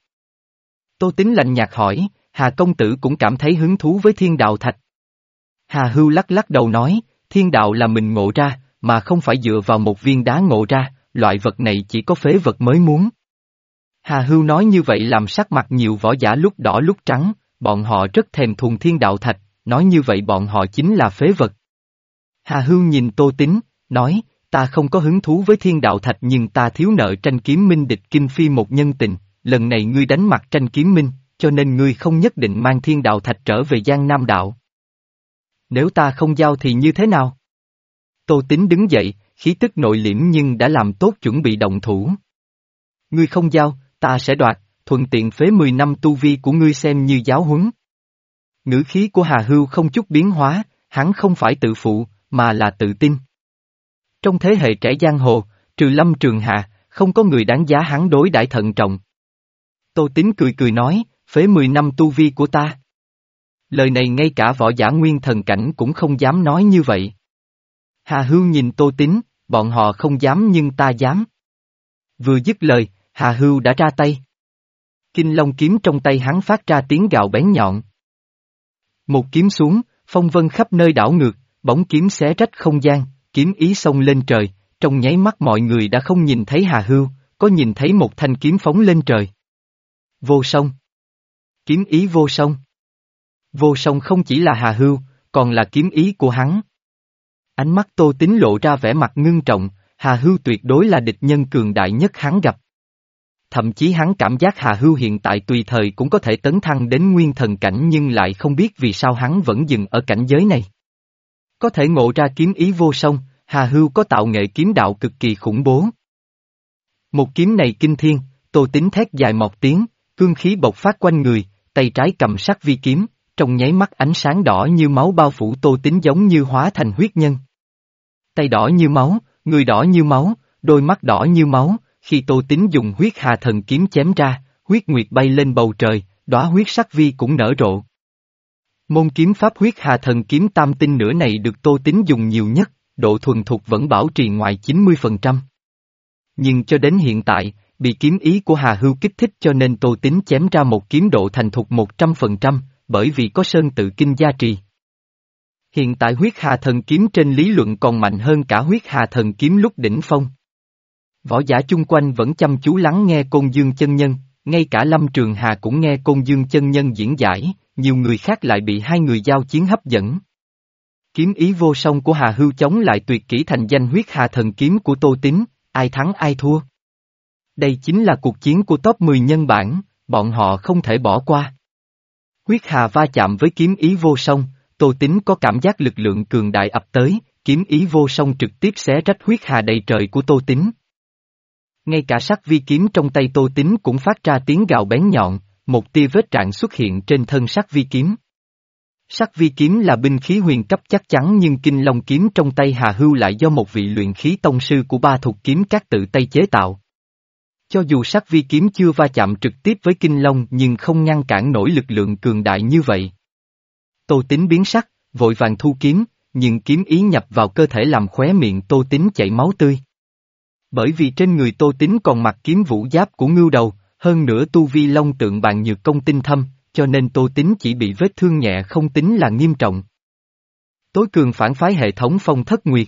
Tô Tín lạnh nhạt hỏi, Hà công tử cũng cảm thấy hứng thú với thiên đạo thạch. Hà Hưu lắc lắc đầu nói, thiên đạo là mình ngộ ra, mà không phải dựa vào một viên đá ngộ ra, loại vật này chỉ có phế vật mới muốn. Hà Hưu nói như vậy làm sắc mặt nhiều võ giả lúc đỏ lúc trắng, bọn họ rất thèm thuồng thiên đạo thạch, nói như vậy bọn họ chính là phế vật. Hà Hưu nhìn Tô Tín, nói, ta không có hứng thú với thiên đạo thạch nhưng ta thiếu nợ Tranh Kiếm Minh địch Kinh Phi một nhân tình, lần này ngươi đánh mặt Tranh Kiếm Minh, cho nên ngươi không nhất định mang thiên đạo thạch trở về Giang Nam đạo. Nếu ta không giao thì như thế nào? Tô Tín đứng dậy, khí tức nội liễm nhưng đã làm tốt chuẩn bị động thủ. Ngươi không giao, ta sẽ đoạt, thuận tiện phế mười năm tu vi của ngươi xem như giáo huấn. Ngữ khí của Hà Hưu không chút biến hóa, hắn không phải tự phụ, mà là tự tin. Trong thế hệ trẻ giang hồ, trừ Lâm Trường Hạ, không có người đáng giá hắn đối đãi thận trọng. Tô Tín cười cười nói, phế mười năm tu vi của ta. Lời này ngay cả võ giả nguyên thần cảnh cũng không dám nói như vậy. Hà Hưu nhìn Tô Tín, bọn họ không dám nhưng ta dám. Vừa dứt lời, Hà Hưu đã ra tay. Kinh Long kiếm trong tay hắn phát ra tiếng gào bén nhọn. Một kiếm xuống, phong vân khắp nơi đảo ngược, bóng kiếm xé rách không gian, kiếm ý xông lên trời, trong nháy mắt mọi người đã không nhìn thấy Hà Hưu, có nhìn thấy một thanh kiếm phóng lên trời. Vô song. Kiếm ý vô song. Vô song không chỉ là Hà Hưu, còn là kiếm ý của hắn. Ánh mắt Tô Tín lộ ra vẻ mặt ngưng trọng, Hà Hưu tuyệt đối là địch nhân cường đại nhất hắn gặp. Thậm chí hắn cảm giác Hà Hưu hiện tại tùy thời cũng có thể tấn thăng đến nguyên thần cảnh nhưng lại không biết vì sao hắn vẫn dừng ở cảnh giới này. Có thể ngộ ra kiếm ý vô song, Hà Hưu có tạo nghệ kiếm đạo cực kỳ khủng bố. Một kiếm này kinh thiên, Tô Tín thét dài một tiếng, cương khí bộc phát quanh người, tay trái cầm sắc vi kiếm, trong nháy mắt ánh sáng đỏ như máu bao phủ Tô Tín giống như hóa thành huyết nhân. Tay đỏ như máu, người đỏ như máu, đôi mắt đỏ như máu, khi Tô Tín dùng huyết hà thần kiếm chém ra, huyết nguyệt bay lên bầu trời, đóa huyết sắc vi cũng nở rộ. Môn kiếm pháp huyết hà thần kiếm tam tinh nửa này được Tô Tín dùng nhiều nhất, độ thuần thục vẫn bảo trì ngoài chín mươi phần trăm. Nhưng cho đến hiện tại, bị kiếm ý của Hà Hưu kích thích cho nên Tô Tín chém ra một kiếm độ thành thục một trăm phần trăm, bởi vì có sơn tự kinh gia trì. Hiện tại huyết hà thần kiếm trên lý luận còn mạnh hơn cả huyết hà thần kiếm lúc đỉnh phong. Võ giả chung quanh vẫn chăm chú lắng nghe Côn Dương chân nhân, ngay cả Lâm Trường Hà cũng nghe Côn Dương chân nhân diễn giải, nhiều người khác lại bị hai người giao chiến hấp dẫn. Kiếm ý vô song của Hà Hưu chống lại tuyệt kỹ thành danh huyết hà thần kiếm của Tô Tín, ai thắng ai thua. Đây chính là cuộc chiến của top mười nhân bản, bọn họ không thể bỏ qua. Huyết hà va chạm với kiếm ý vô song, Tô Tín có cảm giác lực lượng cường đại ập tới, kiếm ý vô song trực tiếp xé rách huyết hà đầy trời của Tô Tín. Ngay cả sắc vi kiếm trong tay Tô Tín cũng phát ra tiếng gào bén nhọn, một tia vết rạn xuất hiện trên thân sắc vi kiếm. Sắc vi kiếm là binh khí huyền cấp chắc chắn nhưng Kinh Long kiếm trong tay Hà Hưu lại do một vị luyện khí tông sư của Ba Thục kiếm các tự tay chế tạo. Cho dù sắc vi kiếm chưa va chạm trực tiếp với Kinh Long nhưng không ngăn cản nổi lực lượng cường đại như vậy. Tô Tín biến sắc, vội vàng thu kiếm, nhưng kiếm ý nhập vào cơ thể làm khóe miệng Tô Tín chảy máu tươi. Bởi vì trên người Tô Tín còn mặc kiếm vũ giáp của ngưu đầu, hơn nữa tu vi long tượng bàn nhược công tinh thâm, cho nên Tô Tín chỉ bị vết thương nhẹ không tính là nghiêm trọng. Tối cường phản phái hệ thống Phong Thất Nguyệt.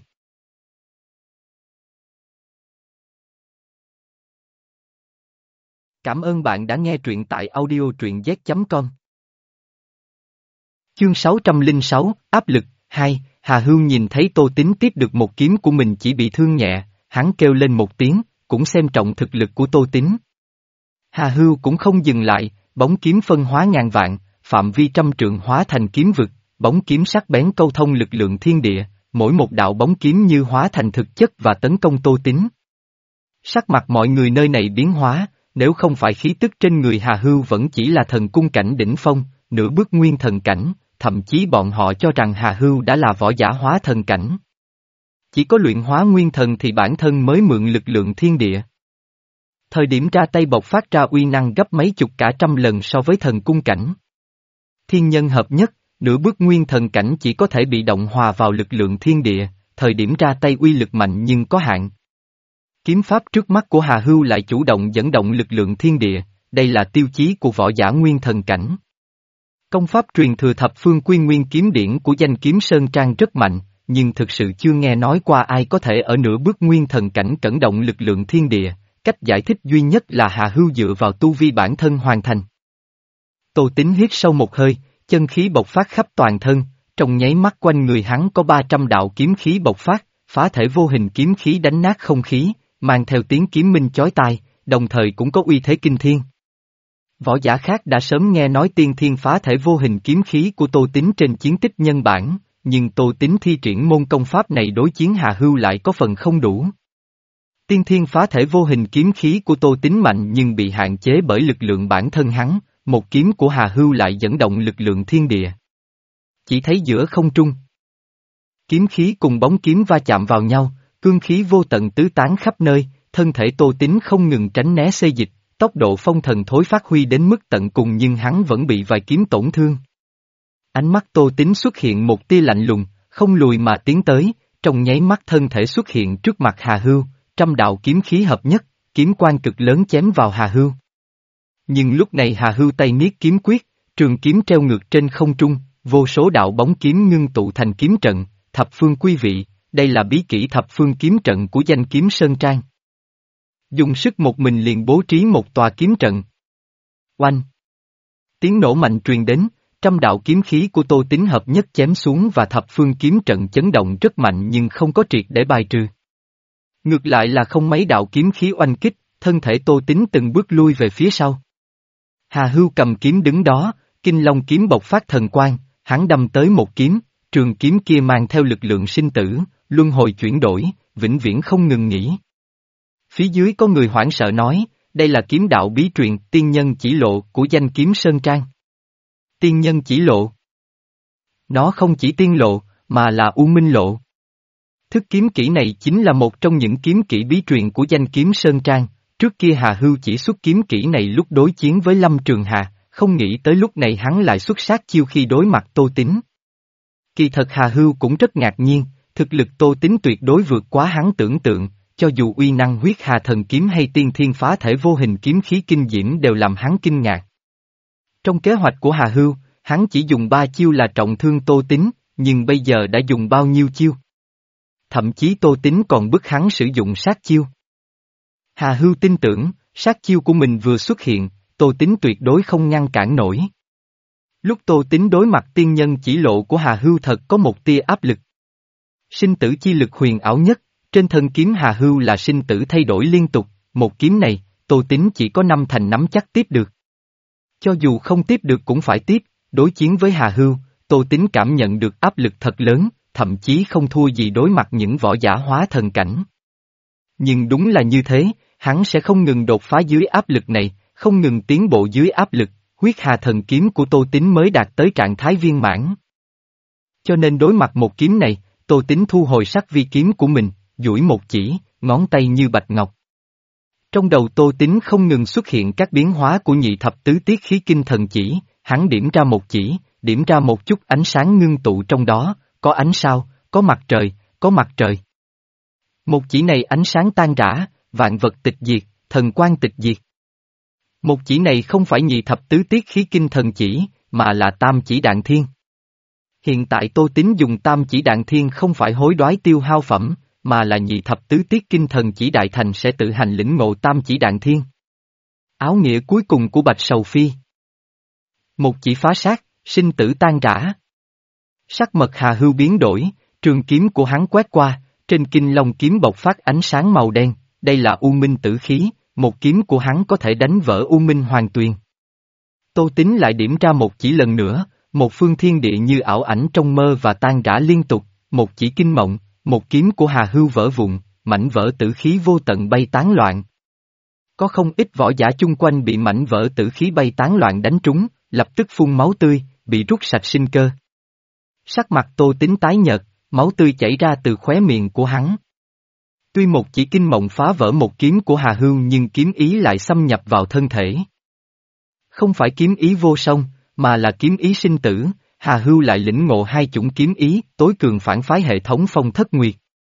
Cảm ơn bạn đã nghe truyện tại audio truyện z chấm com. Chương sáu trăm lẻ sáu, áp lực, hai, Hà Hưu nhìn thấy Tô Tín tiếp được một kiếm của mình chỉ bị thương nhẹ, hắn kêu lên một tiếng, cũng xem trọng thực lực của Tô Tín. Hà Hưu cũng không dừng lại, bóng kiếm phân hóa ngàn vạn, phạm vi trăm trượng hóa thành kiếm vực, bóng kiếm sắc bén câu thông lực lượng thiên địa, mỗi một đạo bóng kiếm như hóa thành thực chất và tấn công Tô Tín. Sắc mặt mọi người nơi này biến hóa, nếu không phải khí tức trên người Hà Hưu vẫn chỉ là thần cung cảnh đỉnh phong, nửa bước nguyên thần cảnh, thậm chí bọn họ cho rằng Hà Hưu đã là võ giả hóa thần cảnh. Chỉ có luyện hóa nguyên thần thì bản thân mới mượn lực lượng thiên địa. Thời điểm ra tay bộc phát ra uy năng gấp mấy chục cả trăm lần so với thần cung cảnh. Thiên nhân hợp nhất, nửa bước nguyên thần cảnh chỉ có thể bị động hòa vào lực lượng thiên địa, thời điểm ra tay uy lực mạnh nhưng có hạn. Kiếm pháp trước mắt của Hà Hưu lại chủ động dẫn động lực lượng thiên địa, đây là tiêu chí của võ giả nguyên thần cảnh. Công pháp truyền thừa thập phương quy nguyên kiếm điển của danh kiếm Sơn Trang rất mạnh, nhưng thực sự chưa nghe nói qua ai có thể ở nửa bước nguyên thần cảnh cẩn động lực lượng thiên địa, cách giải thích duy nhất là Hà Hưu dựa vào tu vi bản thân hoàn thành. Tô Tín hít sâu một hơi, chân khí bộc phát khắp toàn thân, trong nháy mắt quanh người hắn có ba trăm đạo kiếm khí bộc phát, phá thể vô hình kiếm khí đánh nát không khí, mang theo tiếng kiếm minh chói tai, đồng thời cũng có uy thế kinh thiên. Võ giả khác đã sớm nghe nói tiên thiên phá thể vô hình kiếm khí của Tô Tín trên chiến tích nhân bản, nhưng Tô Tín thi triển môn công pháp này đối chiến Hà Hưu lại có phần không đủ. Tiên thiên phá thể vô hình kiếm khí của Tô Tín mạnh nhưng bị hạn chế bởi lực lượng bản thân hắn, một kiếm của Hà Hưu lại dẫn động lực lượng thiên địa. Chỉ thấy giữa không trung, kiếm khí cùng bóng kiếm va chạm vào nhau, cương khí vô tận tứ tán khắp nơi, thân thể Tô Tín không ngừng tránh né xê dịch, tốc độ phong thần thối phát huy đến mức tận cùng nhưng hắn vẫn bị vài kiếm tổn thương. Ánh mắt Tô Tín xuất hiện một tia lạnh lùng, không lùi mà tiến tới, trong nháy mắt thân thể xuất hiện trước mặt Hà Hưu, trăm đạo kiếm khí hợp nhất, kiếm quang cực lớn chém vào Hà Hưu. Nhưng lúc này Hà Hưu tay niết kiếm quyết, trường kiếm treo ngược trên không trung, vô số đạo bóng kiếm ngưng tụ thành kiếm trận, thập phương quy vị, đây là bí kỹ thập phương kiếm trận của danh kiếm Sơn Trang. Dùng sức một mình liền bố trí một tòa kiếm trận. Oanh! Tiếng nổ mạnh truyền đến, trăm đạo kiếm khí của Tô Tín hợp nhất chém xuống và thập phương kiếm trận chấn động rất mạnh nhưng không có triệt để bài trừ. Ngược lại là không mấy đạo kiếm khí oanh kích, thân thể Tô Tín từng bước lui về phía sau. Hà Hưu cầm kiếm đứng đó, Kinh Long kiếm bộc phát thần quang, hắn đâm tới một kiếm, trường kiếm kia mang theo lực lượng sinh tử, luân hồi chuyển đổi, vĩnh viễn không ngừng nghỉ. Phía dưới có người hoảng sợ nói, đây là kiếm đạo bí truyền, tiên nhân chỉ lộ của danh kiếm Sơn Trang. Tiên nhân chỉ lộ. Nó không chỉ tiên lộ, mà là U Minh lộ. Thức kiếm kỹ này chính là một trong những kiếm kỹ bí truyền của danh kiếm Sơn Trang, trước kia Hà Hưu chỉ xuất kiếm kỹ này lúc đối chiến với Lâm Trường Hà, không nghĩ tới lúc này hắn lại xuất sát chiêu khi đối mặt Tô Tín. Kỳ thật Hà Hưu cũng rất ngạc nhiên, thực lực Tô Tín tuyệt đối vượt quá hắn tưởng tượng, cho dù uy năng huyết hà thần kiếm hay tiên thiên phá thể vô hình kiếm khí kinh diễm đều làm hắn kinh ngạc. Trong kế hoạch của Hà Hưu, hắn chỉ dùng ba chiêu là trọng thương Tô Tín, nhưng bây giờ đã dùng bao nhiêu chiêu? Thậm chí Tô Tín còn bức hắn sử dụng sát chiêu. Hà Hưu tin tưởng, sát chiêu của mình vừa xuất hiện, Tô Tín tuyệt đối không ngăn cản nổi. Lúc Tô Tín đối mặt tiên nhân chỉ lộ của Hà Hưu thật có một tia áp lực. Sinh tử chi lực huyền ảo nhất, trên thân kiếm Hà Hưu là sinh tử thay đổi liên tục, một kiếm này, Tô Tín chỉ có năm thành nắm chắc tiếp được. Cho dù không tiếp được cũng phải tiếp, đối chiến với Hà Hưu, Tô Tín cảm nhận được áp lực thật lớn, thậm chí không thua gì đối mặt những võ giả hóa thần cảnh. Nhưng đúng là như thế, hắn sẽ không ngừng đột phá dưới áp lực này, không ngừng tiến bộ dưới áp lực, huyết hà thần kiếm của Tô Tín mới đạt tới trạng thái viên mãn. Cho nên đối mặt một kiếm này, Tô Tín thu hồi sắc vi kiếm của mình, duỗi một chỉ, ngón tay như bạch ngọc. Trong đầu Tô Tín không ngừng xuất hiện các biến hóa của nhị thập tứ tiết khí kinh thần chỉ, hắn điểm ra một chỉ, điểm ra một chút ánh sáng ngưng tụ trong đó, có ánh sao, có mặt trời, có mặt trời. Một chỉ này ánh sáng tan rã, vạn vật tịch diệt, thần quang tịch diệt. Một chỉ này không phải nhị thập tứ tiết khí kinh thần chỉ, mà là tam chỉ đạn thiên. Hiện tại Tô Tín dùng tam chỉ đạn thiên không phải hối đoái tiêu hao phẩm, mà là nhị thập tứ tiết kinh thần chỉ đại thành sẽ tự hành lĩnh ngộ tam chỉ đạn thiên. Áo nghĩa cuối cùng của Bạch Sầu Phi. Một chỉ phá sát, sinh tử tan rã. Sắc mật Hà Hưu biến đổi, trường kiếm của hắn quét qua, trên kinh long kiếm bộc phát ánh sáng màu đen, đây là U Minh tử khí, một kiếm của hắn có thể đánh vỡ U Minh Hoàng Tuyền. Tô Tín lại điểm ra một chỉ lần nữa, một phương thiên địa như ảo ảnh trong mơ và tan rã liên tục, một chỉ kinh mộng, một kiếm của Hà Hưu vỡ vụn, mảnh vỡ tử khí vô tận bay tán loạn. Có không ít võ giả chung quanh bị mảnh vỡ tử khí bay tán loạn đánh trúng, lập tức phun máu tươi, bị rút sạch sinh cơ. Sắc mặt Tô Tín tái nhợt, máu tươi chảy ra từ khóe miệng của hắn. Tuy một chỉ kinh mộng phá vỡ một kiếm của Hà Hưu nhưng kiếm ý lại xâm nhập vào thân thể. Không phải kiếm ý vô song, mà là kiếm ý sinh tử, Hà Hưu lại lĩnh ngộ hai chủng kiếm ý, tối cường phản phái hệ thống Phong Thất Nguyệt.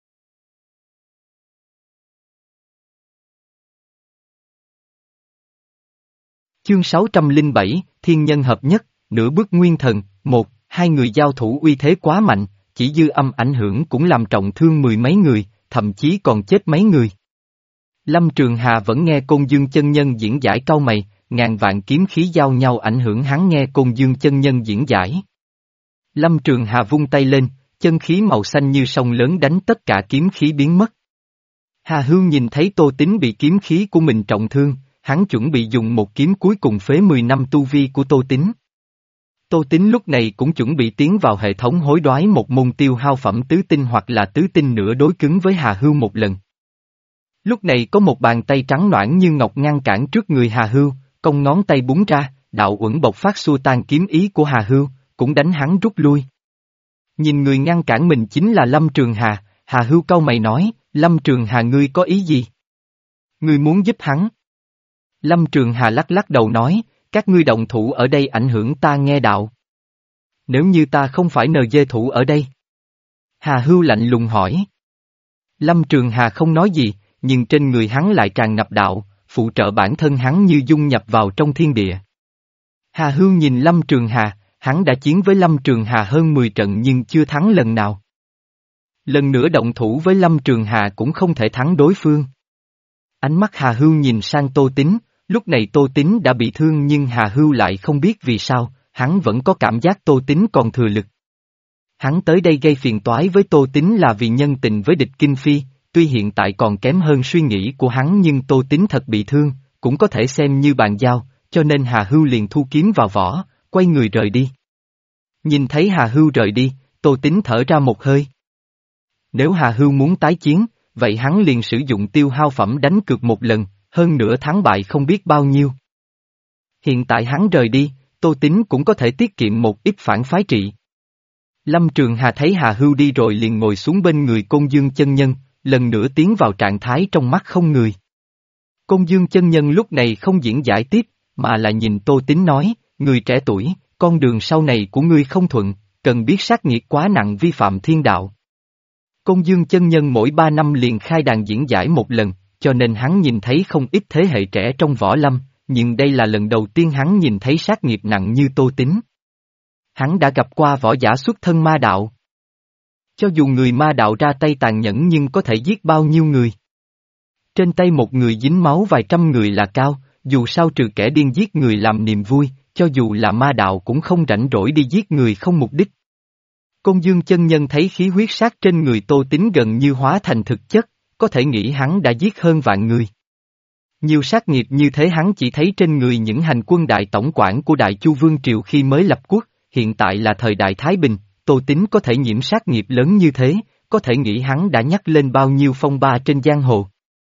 Chương sáu trăm lẻ bảy, Thiên Nhân Hợp Nhất, nửa bước nguyên thần, một, hai người giao thủ uy thế quá mạnh, chỉ dư âm ảnh hưởng cũng làm trọng thương mười mấy người, thậm chí còn chết mấy người. Lâm Trường Hà vẫn nghe Côn Dương chân nhân diễn giải cau mày, ngàn vạn kiếm khí giao nhau ảnh hưởng hắn nghe Côn Dương chân nhân diễn giải. Lâm Trường Hà vung tay lên, chân khí màu xanh như sông lớn đánh tất cả kiếm khí biến mất. Hà Hưu nhìn thấy Tô Tín bị kiếm khí của mình trọng thương, hắn chuẩn bị dùng một kiếm cuối cùng phế mười năm tu vi của Tô Tín. Tô Tín lúc này cũng chuẩn bị tiến vào hệ thống hối đoái một môn tiêu hao phẩm tứ tinh hoặc là tứ tinh nữa đối cứng với Hà Hưu một lần. Lúc này có một bàn tay trắng nõn như ngọc ngăn cản trước người Hà Hưu, cong ngón tay búng ra, đạo uẩn bộc phát xua tan kiếm ý của Hà Hưu, cũng đánh hắn rút lui. Nhìn người ngăn cản mình chính là Lâm Trường Hà, Hà Hưu cau mày nói, Lâm Trường Hà ngươi có ý gì? Ngươi muốn giúp hắn? Lâm Trường Hà lắc lắc đầu nói, các ngươi động thủ ở đây ảnh hưởng ta nghe đạo. Nếu như ta không phải nờ dê thủ ở đây? Hà Hưu lạnh lùng hỏi. Lâm Trường Hà không nói gì, nhưng trên người hắn lại tràn ngập đạo, phụ trợ bản thân hắn như dung nhập vào trong thiên địa. Hà Hưu nhìn Lâm Trường Hà, hắn đã chiến với Lâm Trường Hà hơn mười trận nhưng chưa thắng lần nào. Lần nữa động thủ với Lâm Trường Hà cũng không thể thắng đối phương. Ánh mắt Hà Hưu nhìn sang Tô Tín, lúc này Tô Tín đã bị thương nhưng Hà Hưu lại không biết vì sao, hắn vẫn có cảm giác Tô Tín còn thừa lực. Hắn tới đây gây phiền toái với Tô Tín là vì nhân tình với địch Kinh Phi, tuy hiện tại còn kém hơn suy nghĩ của hắn nhưng Tô Tín thật bị thương, cũng có thể xem như bàn giao, cho nên Hà Hưu liền thu kiếm vào vỏ, quay người rời đi. Nhìn thấy Hà Hưu rời đi, Tô Tín thở ra một hơi. Nếu Hà Hưu muốn tái chiến, vậy hắn liền sử dụng tiêu hao phẩm đánh cược một lần, hơn nữa thắng bại không biết bao nhiêu. Hiện tại hắn rời đi, Tô Tín cũng có thể tiết kiệm một ít phản phái trị. Lâm Trường Hà thấy Hà Hưu đi rồi liền ngồi xuống bên người Côn Dương chân nhân, lần nữa tiến vào trạng thái trong mắt không người. Côn Dương chân nhân lúc này không diễn giải tiếp, mà là nhìn Tô Tín nói, người trẻ tuổi, con đường sau này của ngươi không thuận, cần biết sát nghiệt quá nặng vi phạm thiên đạo. Côn Dương chân nhân mỗi ba năm liền khai đàn diễn giải một lần, cho nên hắn nhìn thấy không ít thế hệ trẻ trong võ lâm, nhưng đây là lần đầu tiên hắn nhìn thấy sát nghiệp nặng như Tô Tín. Hắn đã gặp qua võ giả xuất thân ma đạo. Cho dù người ma đạo ra tay tàn nhẫn nhưng có thể giết bao nhiêu người. Trên tay một người dính máu vài trăm người là cao, dù sao trừ kẻ điên giết người làm niềm vui, cho dù là ma đạo cũng không rảnh rỗi đi giết người không mục đích. Côn Dương chân nhân thấy khí huyết sát trên người Tô Tín gần như hóa thành thực chất, có thể nghĩ hắn đã giết hơn vạn người. Nhiều sát nghiệp như thế hắn chỉ thấy trên người những hành quân đại tổng quản của Đại Chu Vương Triều khi mới lập quốc, hiện tại là thời đại Thái Bình, Tô Tín có thể nhiễm sát nghiệp lớn như thế, có thể nghĩ hắn đã nhắc lên bao nhiêu phong ba trên giang hồ.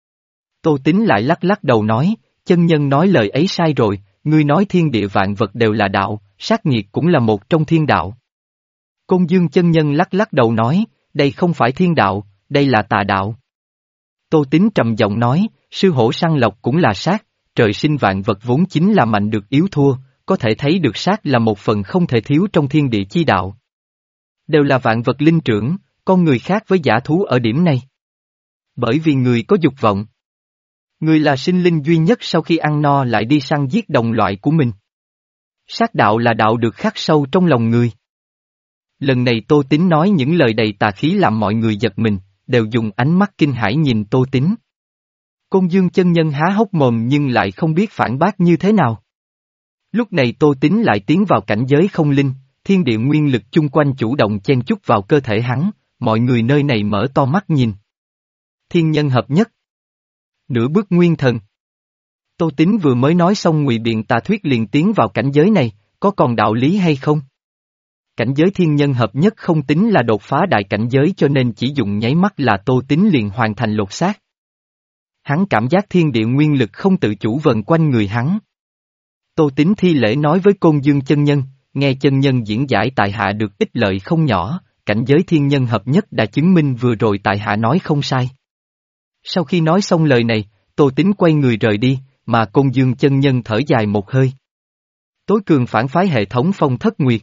Tô Tín lại lắc lắc đầu nói, chân nhân nói lời ấy sai rồi, ngươi nói thiên địa vạn vật đều là đạo, sát nghiệp cũng là một trong thiên đạo. Côn Dương chân nhân lắc lắc đầu nói, đây không phải thiên đạo, đây là tà đạo. Tô Tín trầm giọng nói, sư hổ săn lộc cũng là sát, trời sinh vạn vật vốn chính là mạnh được yếu thua, có thể thấy được sát là một phần không thể thiếu trong thiên địa chi đạo. Đều là vạn vật linh trưởng, con người khác với dã thú ở điểm này. Bởi vì người có dục vọng. Người là sinh linh duy nhất sau khi ăn no lại đi săn giết đồng loại của mình. Sát đạo là đạo được khắc sâu trong lòng người. Lần này Tô Tín nói những lời đầy tà khí làm mọi người giật mình, đều dùng ánh mắt kinh hãi nhìn Tô Tín. Côn Dương chân nhân há hốc mồm nhưng lại không biết phản bác như thế nào. Lúc này Tô Tín lại tiến vào cảnh giới không linh, thiên địa nguyên lực chung quanh chủ động chen chúc vào cơ thể hắn, mọi người nơi này mở to mắt nhìn. Thiên nhân hợp nhất. Nửa bước nguyên thần. Tô Tín vừa mới nói xong ngụy biện tà thuyết liền tiến vào cảnh giới này, có còn đạo lý hay không? Cảnh giới thiên nhân hợp nhất không tính là đột phá đại cảnh giới cho nên chỉ dùng nháy mắt là Tô Tín liền hoàn thành lột xác. Hắn cảm giác thiên địa nguyên lực không tự chủ vần quanh người hắn. Tô Tín thi lễ nói với Côn Dương chân nhân, nghe chân nhân diễn giải tại hạ được ích lợi không nhỏ, cảnh giới thiên nhân hợp nhất đã chứng minh vừa rồi tại hạ nói không sai. Sau khi nói xong lời này, Tô Tín quay người rời đi, mà Côn Dương chân nhân thở dài một hơi. Tối cường phản phái hệ thống Phong Thất Nguyệt.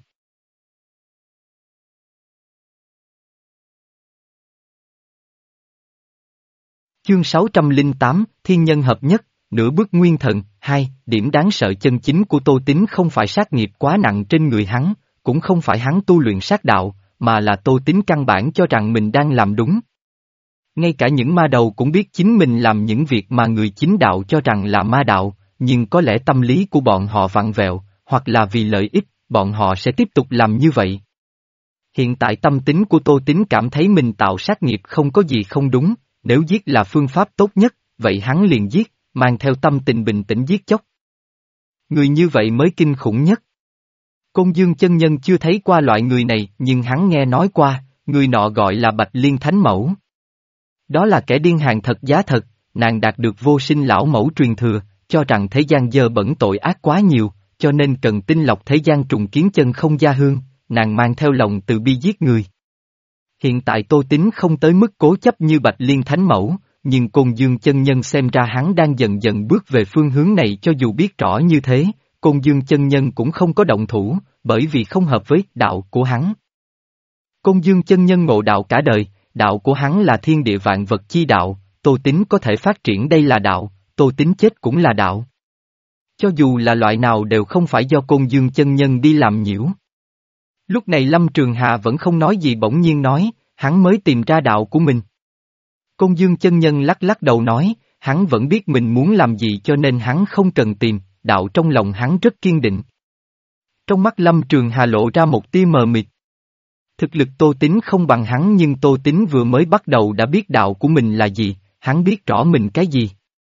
Chương sáu trăm lẻ tám, Thiên nhân hợp nhất, nửa bước nguyên thần, hai, điểm đáng sợ chân chính của Tô Tín không phải sát nghiệp quá nặng trên người hắn, cũng không phải hắn tu luyện sát đạo, mà là Tô Tín căn bản cho rằng mình đang làm đúng. Ngay cả những ma đầu cũng biết chính mình làm những việc mà người chính đạo cho rằng là ma đạo, nhưng có lẽ tâm lý của bọn họ vặn vẹo, hoặc là vì lợi ích, bọn họ sẽ tiếp tục làm như vậy. Hiện tại tâm tính của Tô Tín cảm thấy mình tạo sát nghiệp không có gì không đúng, nếu giết là phương pháp tốt nhất, vậy hắn liền giết, mang theo tâm tình bình tĩnh giết chóc. Người như vậy mới kinh khủng nhất. Côn Dương chân nhân chưa thấy qua loại người này, nhưng hắn nghe nói qua, người nọ gọi là Bạch Liên Thánh Mẫu. Đó là kẻ điên hàng thật giá thật, nàng đạt được vô sinh lão mẫu truyền thừa, cho rằng thế gian dơ bẩn tội ác quá nhiều, cho nên cần tinh lọc thế gian trùng kiến chân không gia hương, nàng mang theo lòng từ bi giết người. Hiện tại Tô Tín không tới mức cố chấp như Bạch Liên Thánh Mẫu, nhưng Côn Dương chân nhân xem ra hắn đang dần dần bước về phương hướng này cho dù biết rõ như thế, Côn Dương chân nhân cũng không có động thủ, bởi vì không hợp với đạo của hắn. Côn Dương chân nhân ngộ đạo cả đời, đạo của hắn là thiên địa vạn vật chi đạo, Tô Tín có thể phát triển đây là đạo, Tô Tín chết cũng là đạo. Cho dù là loại nào đều không phải do Côn Dương chân nhân đi làm nhiễu. Lúc này Lâm Trường Hà vẫn không nói gì bỗng nhiên nói, hắn mới tìm ra đạo của mình. Côn Dương chân nhân lắc lắc đầu nói, hắn vẫn biết mình muốn làm gì cho nên hắn không cần tìm, đạo trong lòng hắn rất kiên định. Trong mắt Lâm Trường Hà lộ ra một tia mờ mịt. Thực lực Tô Tín không bằng hắn nhưng Tô Tín vừa mới bắt đầu đã biết đạo của mình là gì, hắn biết rõ mình cái gì.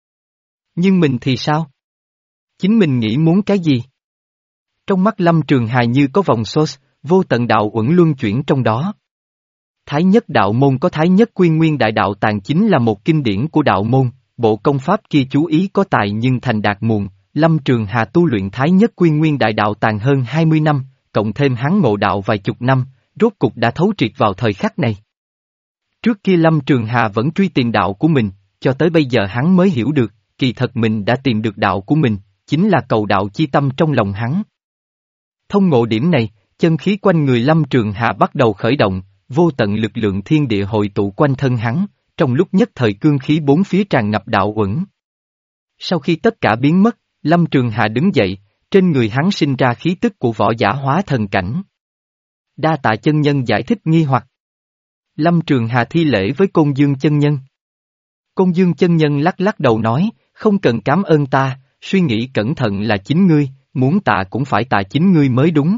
Nhưng mình thì sao? Chính mình nghĩ muốn cái gì? Trong mắt Lâm Trường Hà như có vòng xoay, vô tận đạo uẩn luân chuyển trong đó. Thái nhất đạo môn có Thái nhất quy nguyên đại đạo tàng chính là một kinh điển của đạo môn, bộ công pháp kia chú ý có tài nhưng thành đạt muộn, Lâm Trường Hà tu luyện Thái nhất quy nguyên đại đạo tàng hơn hai mươi năm, cộng thêm hắn ngộ đạo vài chục năm, rốt cục đã thấu triệt vào thời khắc này. Trước kia Lâm Trường Hà vẫn truy tìm đạo của mình, cho tới bây giờ hắn mới hiểu được, kỳ thật mình đã tìm được đạo của mình, chính là cầu đạo chi tâm trong lòng hắn. Thông ngộ điểm này, chân khí quanh người Lâm Trường Hà bắt đầu khởi động, vô tận lực lượng thiên địa hội tụ quanh thân hắn, trong lúc nhất thời cương khí bốn phía tràn ngập đạo uẩn. Sau khi tất cả biến mất, Lâm Trường Hà đứng dậy, trên người hắn sinh ra khí tức của võ giả hóa thần cảnh. Đa tạ chân nhân giải thích nghi hoặc. Lâm Trường Hà thi lễ với Côn Dương chân nhân. Côn Dương chân nhân lắc lắc đầu nói, không cần cảm ơn ta, suy nghĩ cẩn thận là chính ngươi, muốn tạ cũng phải tạ chính ngươi mới đúng.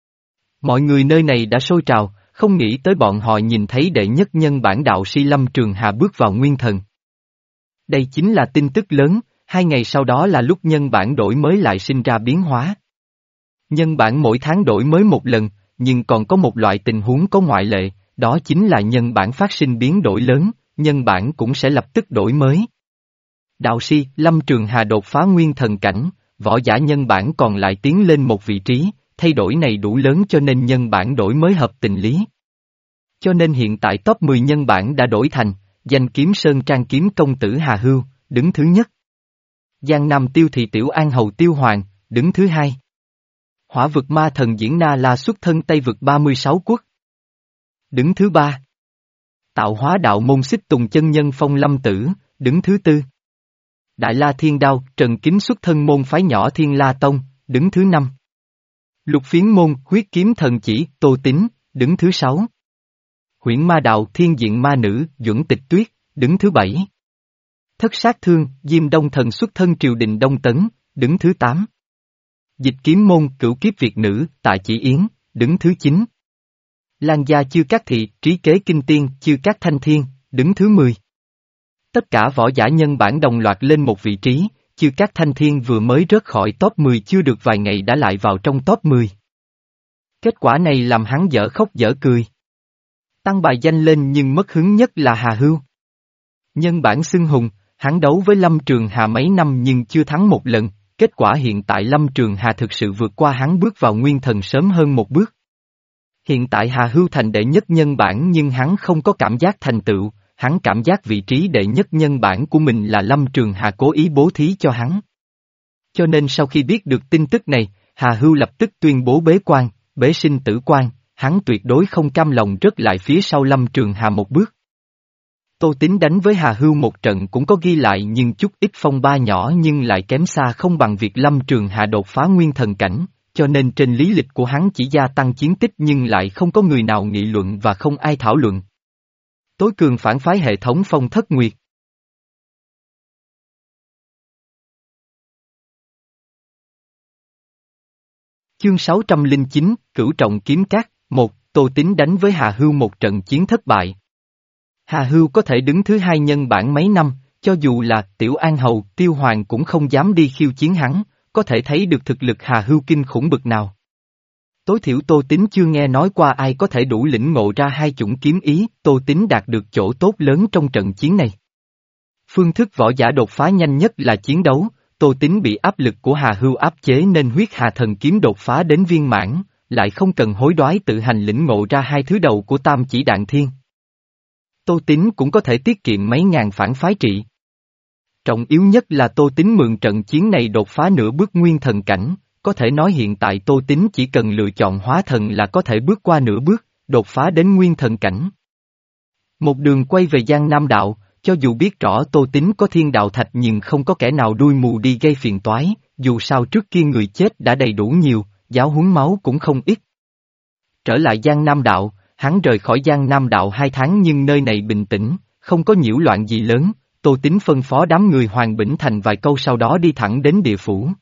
Mọi người nơi này đã sôi trào, không nghĩ tới bọn họ nhìn thấy đệ nhất nhân bản đạo sĩ Lâm Trường Hà bước vào nguyên thần. Đây chính là tin tức lớn, hai ngày sau đó là lúc nhân bản đổi mới lại sinh ra biến hóa. Nhân bản mỗi tháng đổi mới một lần, nhưng còn có một loại tình huống có ngoại lệ, đó chính là nhân bản phát sinh biến đổi lớn, nhân bản cũng sẽ lập tức đổi mới. Đạo sĩ Lâm Trường Hà đột phá nguyên thần cảnh, võ giả nhân bản còn lại tiến lên một vị trí, thay đổi này đủ lớn cho nên nhân bản đổi mới hợp tình lý. Cho nên hiện tại top mười nhân bản đã đổi thành, danh kiếm Sơn Trang kiếm công tử Hà Hưu, đứng thứ nhất. Giang Nam tiêu thị tiểu an hầu tiêu hoàng, đứng thứ hai. Hỏa vực ma thần diễn Na La xuất thân Tây vực ba mươi sáu quốc. Đứng thứ ba. Tạo hóa đạo môn xích tùng chân nhân Phong Lâm Tử, đứng thứ tư. Đại La Thiên Đao, Trần Kính xuất thân môn phái nhỏ Thiên La Tông, đứng thứ năm. Lục phiến môn, huyết kiếm thần chỉ, Tô Tín, đứng thứ sáu. Huyễn ma đạo, thiên diện ma nữ, Duẩn Tịch Tuyết, đứng thứ bảy. Thất sát thương, Diêm Đông thần xuất thân triều đình Đông Tấn, đứng thứ tám. Dịch kiếm môn, cửu kiếp Việt nữ, Tạ Chỉ Yến, đứng thứ chín. Lan gia chư các thị, trí kế kinh tiên, chư các thanh thiên, đứng thứ mười. Tất cả võ giả nhân bản đồng loạt lên một vị trí, chư các thanh thiên vừa mới rớt khỏi top mười chưa được vài ngày đã lại vào trong top mười. Kết quả này làm hắn dở khóc dở cười. Tăng bài danh lên nhưng mất hứng nhất là Hà Hưu. Nhân bản xưng hùng, hắn đấu với Lâm Trường Hà mấy năm nhưng chưa thắng một lần, kết quả hiện tại Lâm Trường Hà thực sự vượt qua hắn bước vào nguyên thần sớm hơn một bước. Hiện tại Hà Hưu thành đệ nhất nhân bản nhưng hắn không có cảm giác thành tựu, hắn cảm giác vị trí đệ nhất nhân bản của mình là Lâm Trường Hà cố ý bố thí cho hắn. Cho nên sau khi biết được tin tức này, Hà Hưu lập tức tuyên bố bế quan, bế sinh tử quan, hắn tuyệt đối không cam lòng rớt lại phía sau Lâm Trường Hà một bước. Tô Tín đánh với Hà Hưu một trận cũng có ghi lại nhưng chút ít phong ba nhỏ nhưng lại kém xa không bằng việc Lâm Trường Hà đột phá nguyên thần cảnh, cho nên trên lý lịch của hắn chỉ gia tăng chiến tích nhưng lại không có người nào nghị luận và không ai thảo luận. Tối cường phản phái hệ thống Phong Thất Nguyệt. Chương sáu trăm lẻ chín, Cửu Trọng Kiếm Cát, một, Tô Tín đánh với Hà Hưu một trận chiến thất bại. Hà Hưu có thể đứng thứ hai nhân bản mấy năm, cho dù là Tiểu An Hầu, Tiêu Hoàng cũng không dám đi khiêu chiến hắn, có thể thấy được thực lực Hà Hưu kinh khủng bực nào. Tối thiểu Tô Tín chưa nghe nói qua ai có thể đủ lĩnh ngộ ra hai chủng kiếm ý, Tô Tín đạt được chỗ tốt lớn trong trận chiến này. Phương thức võ giả đột phá nhanh nhất là chiến đấu, Tô Tín bị áp lực của Hà Hưu áp chế nên huyết hà thần kiếm đột phá đến viên mãn, lại không cần hối đoái tự hành lĩnh ngộ ra hai thứ đầu của Tam Chỉ Đạn Thiên. Tô Tín cũng có thể tiết kiệm mấy ngàn phản phái trị. Trọng yếu nhất là Tô Tín mượn trận chiến này đột phá nửa bước nguyên thần cảnh, có thể nói hiện tại Tô Tín chỉ cần lựa chọn hóa thần là có thể bước qua nửa bước, đột phá đến nguyên thần cảnh. Một đường quay về Giang Nam Đạo, cho dù biết rõ Tô Tín có thiên đạo thạch nhưng không có kẻ nào đuôi mù đi gây phiền toái, dù sao trước kia người chết đã đầy đủ nhiều, giáo huấn máu cũng không ít. Trở lại Giang Nam Đạo, hắn rời khỏi Giang Nam Đạo hai tháng nhưng nơi này bình tĩnh, không có nhiễu loạn gì lớn, Tô Tín phân phó đám người Hoàng Bỉnh Thành vài câu sau đó đi thẳng đến địa phủ.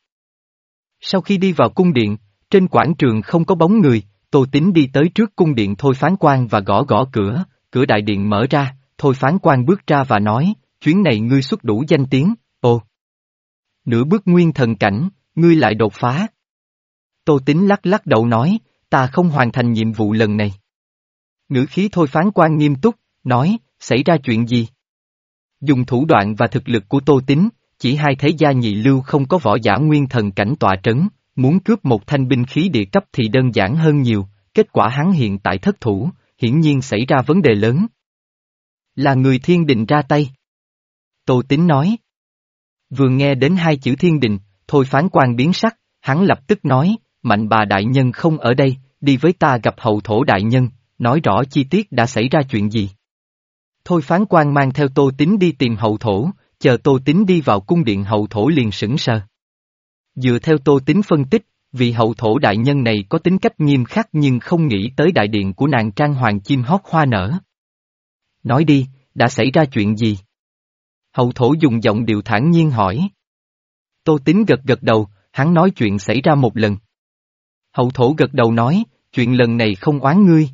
Sau khi đi vào cung điện, trên quảng trường không có bóng người, Tô Tín đi tới trước cung điện Thôi Phán Quan và gõ gõ cửa, cửa đại điện mở ra, Thôi Phán Quan bước ra và nói, chuyến này ngươi xuất đủ danh tiếng, ồ. Nửa bước nguyên thần cảnh, ngươi lại đột phá. Tô Tín lắc lắc đầu nói, ta không hoàn thành nhiệm vụ lần này. Ngữ khí Thôi Phán Quan nghiêm túc, nói, xảy ra chuyện gì? Dùng thủ đoạn và thực lực của Tô Tín, chỉ hai thế gia nhị lưu không có võ giả nguyên thần cảnh tọa trấn, muốn cướp một thanh binh khí địa cấp thì đơn giản hơn nhiều, kết quả hắn hiện tại thất thủ, hiển nhiên xảy ra vấn đề lớn. Là người thiên đình ra tay. Tô Tín nói. Vừa nghe đến hai chữ thiên đình, Thôi Phán Quan biến sắc, hắn lập tức nói, Mạnh Bà đại nhân không ở đây, đi với ta gặp hậu thổ đại nhân, nói rõ chi tiết đã xảy ra chuyện gì. Thôi Phán Quan mang theo Tô Tín đi tìm hậu thổ, chờ Tô Tín đi vào cung điện hậu thổ liền sững sờ. Dựa theo Tô Tín phân tích, vị hậu thổ đại nhân này có tính cách nghiêm khắc nhưng không nghĩ tới đại điện của nàng trang hoàng chim hót hoa nở. Nói đi, đã xảy ra chuyện gì? Hậu thổ dùng giọng điệu thản nhiên hỏi. Tô Tín gật gật đầu, hắn nói chuyện xảy ra một lần. Hậu thổ gật đầu nói, chuyện lần này không oán ngươi.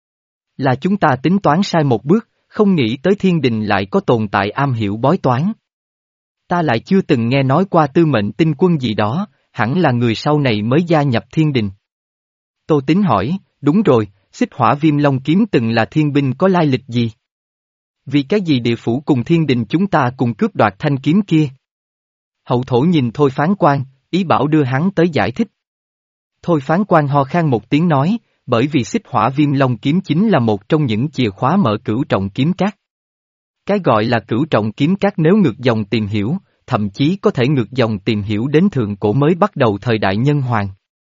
Là chúng ta tính toán sai một bước, không nghĩ tới thiên đình lại có tồn tại am hiểu bói toán. Ta lại chưa từng nghe nói qua tư mệnh tinh quân gì đó, hẳn là người sau này mới gia nhập thiên đình. Tô Tín hỏi, đúng rồi, xích hỏa viêm long kiếm từng là thiên binh có lai lịch gì? Vì cái gì địa phủ cùng thiên đình chúng ta cùng cướp đoạt thanh kiếm kia? Hậu thổ nhìn Thôi Phán Quan, ý bảo đưa hắn tới giải thích. Thôi Phán Quan ho khan một tiếng nói, bởi vì xích hỏa viêm long kiếm chính là một trong những chìa khóa mở cửu trọng kiếm cát. Cái gọi là cửu trọng kiếm cát nếu ngược dòng tìm hiểu, thậm chí có thể ngược dòng tìm hiểu đến thượng cổ mới bắt đầu thời đại nhân hoàng.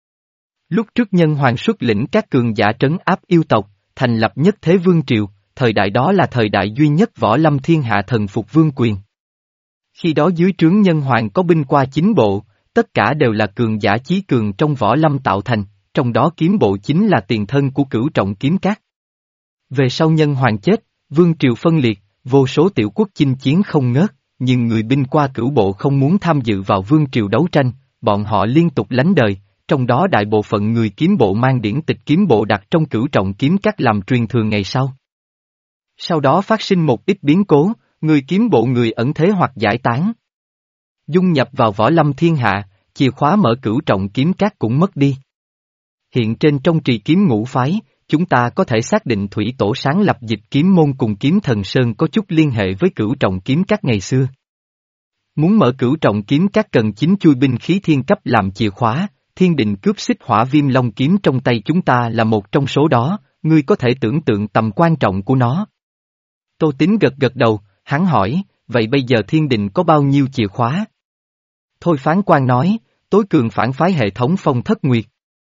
Lúc trước nhân hoàng xuất lĩnh các cường giả trấn áp yêu tộc, thành lập nhất thế vương triều, thời đại đó là thời đại duy nhất võ lâm thiên hạ thần phục vương quyền. Khi đó dưới trướng nhân hoàng có binh qua chín bộ, tất cả đều là cường giả chí cường trong võ lâm tạo thành, trong đó kiếm bộ chính là tiền thân của cửu trọng kiếm cát. Về sau nhân hoàng chết, vương triều phân liệt, vô số tiểu quốc chinh chiến không ngớt, nhưng người binh qua cửu bộ không muốn tham dự vào vương triều đấu tranh, bọn họ liên tục lánh đời, trong đó đại bộ phận người kiếm bộ mang điển tịch kiếm bộ đặt trong cửu trọng kiếm cát làm truyền thường ngày sau. Sau đó phát sinh một ít biến cố, người kiếm bộ người ẩn thế hoặc giải tán. Dung nhập vào võ lâm thiên hạ, chìa khóa mở cửu trọng kiếm cát cũng mất đi. Hiện trên trong trì kiếm ngũ phái, chúng ta có thể xác định thủy tổ sáng lập dịch kiếm môn cùng kiếm thần sơn có chút liên hệ với cửu trọng kiếm cát ngày xưa. Muốn mở cửu trọng kiếm cát cần chín chuôi binh khí thiên cấp làm chìa khóa, thiên đình cướp xích hỏa viêm long kiếm trong tay chúng ta là một trong số đó, ngươi có thể tưởng tượng tầm quan trọng của nó. Tô Tín gật gật đầu, hắn hỏi, vậy bây giờ thiên đình có bao nhiêu chìa khóa? Thôi Phán Quan nói, tối cường phản phái hệ thống phong thất nguyệt.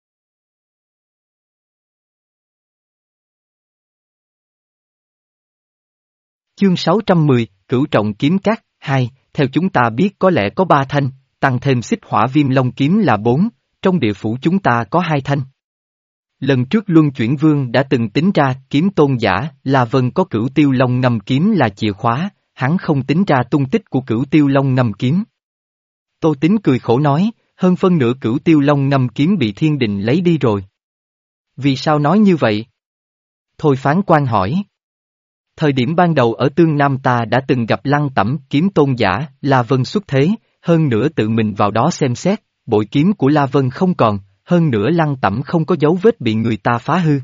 Chương sáu trăm mười, Cửu trọng kiếm cát, hai, theo chúng ta biết có lẽ có ba thanh, tăng thêm xích hỏa viêm long kiếm là bốn, trong địa phủ chúng ta có hai thanh. Lần trước Luân Chuyển Vương đã từng tính ra kiếm tôn giả, La Vân có cửu tiêu long ngâm kiếm là chìa khóa, hắn không tính ra tung tích của cửu tiêu long ngâm kiếm. Tô Tín cười khổ nói, hơn phân nửa cửu tiêu long ngâm kiếm bị thiên đình lấy đi rồi. Vì sao nói như vậy? Thôi Phán Quan hỏi. Thời điểm ban đầu ở Tương Nam ta đã từng gặp Lăng Tẩm kiếm tôn giả, La Vân xuất thế, hơn nữa tự mình vào đó xem xét, bội kiếm của La Vân không còn, hơn nữa Lăng Tẩm không có dấu vết bị người ta phá hư.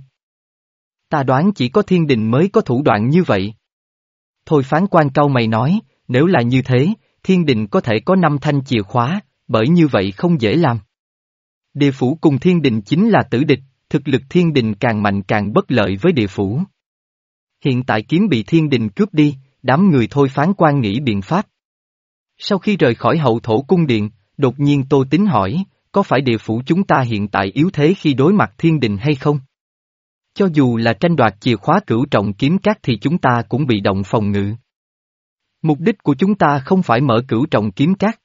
Ta đoán chỉ có thiên đình mới có thủ đoạn như vậy. Thôi Phán Quan cau mày nói, nếu là như thế, thiên đình có thể có năm thanh chìa khóa, bởi như vậy không dễ làm. Địa phủ cùng thiên đình chính là tử địch, thực lực thiên đình càng mạnh càng bất lợi với địa phủ. Hiện tại kiếm bị thiên đình cướp đi, đám người Thôi Phán Quan nghĩ biện pháp. Sau khi rời khỏi hậu thổ cung điện, đột nhiên Tô Tín hỏi, có phải địa phủ chúng ta hiện tại yếu thế khi đối mặt thiên đình hay không? Cho dù là tranh đoạt chìa khóa cửu trọng kiếm cát thì chúng ta cũng bị động phòng ngự. Mục đích của chúng ta không phải mở cửu trọng kiếm cát,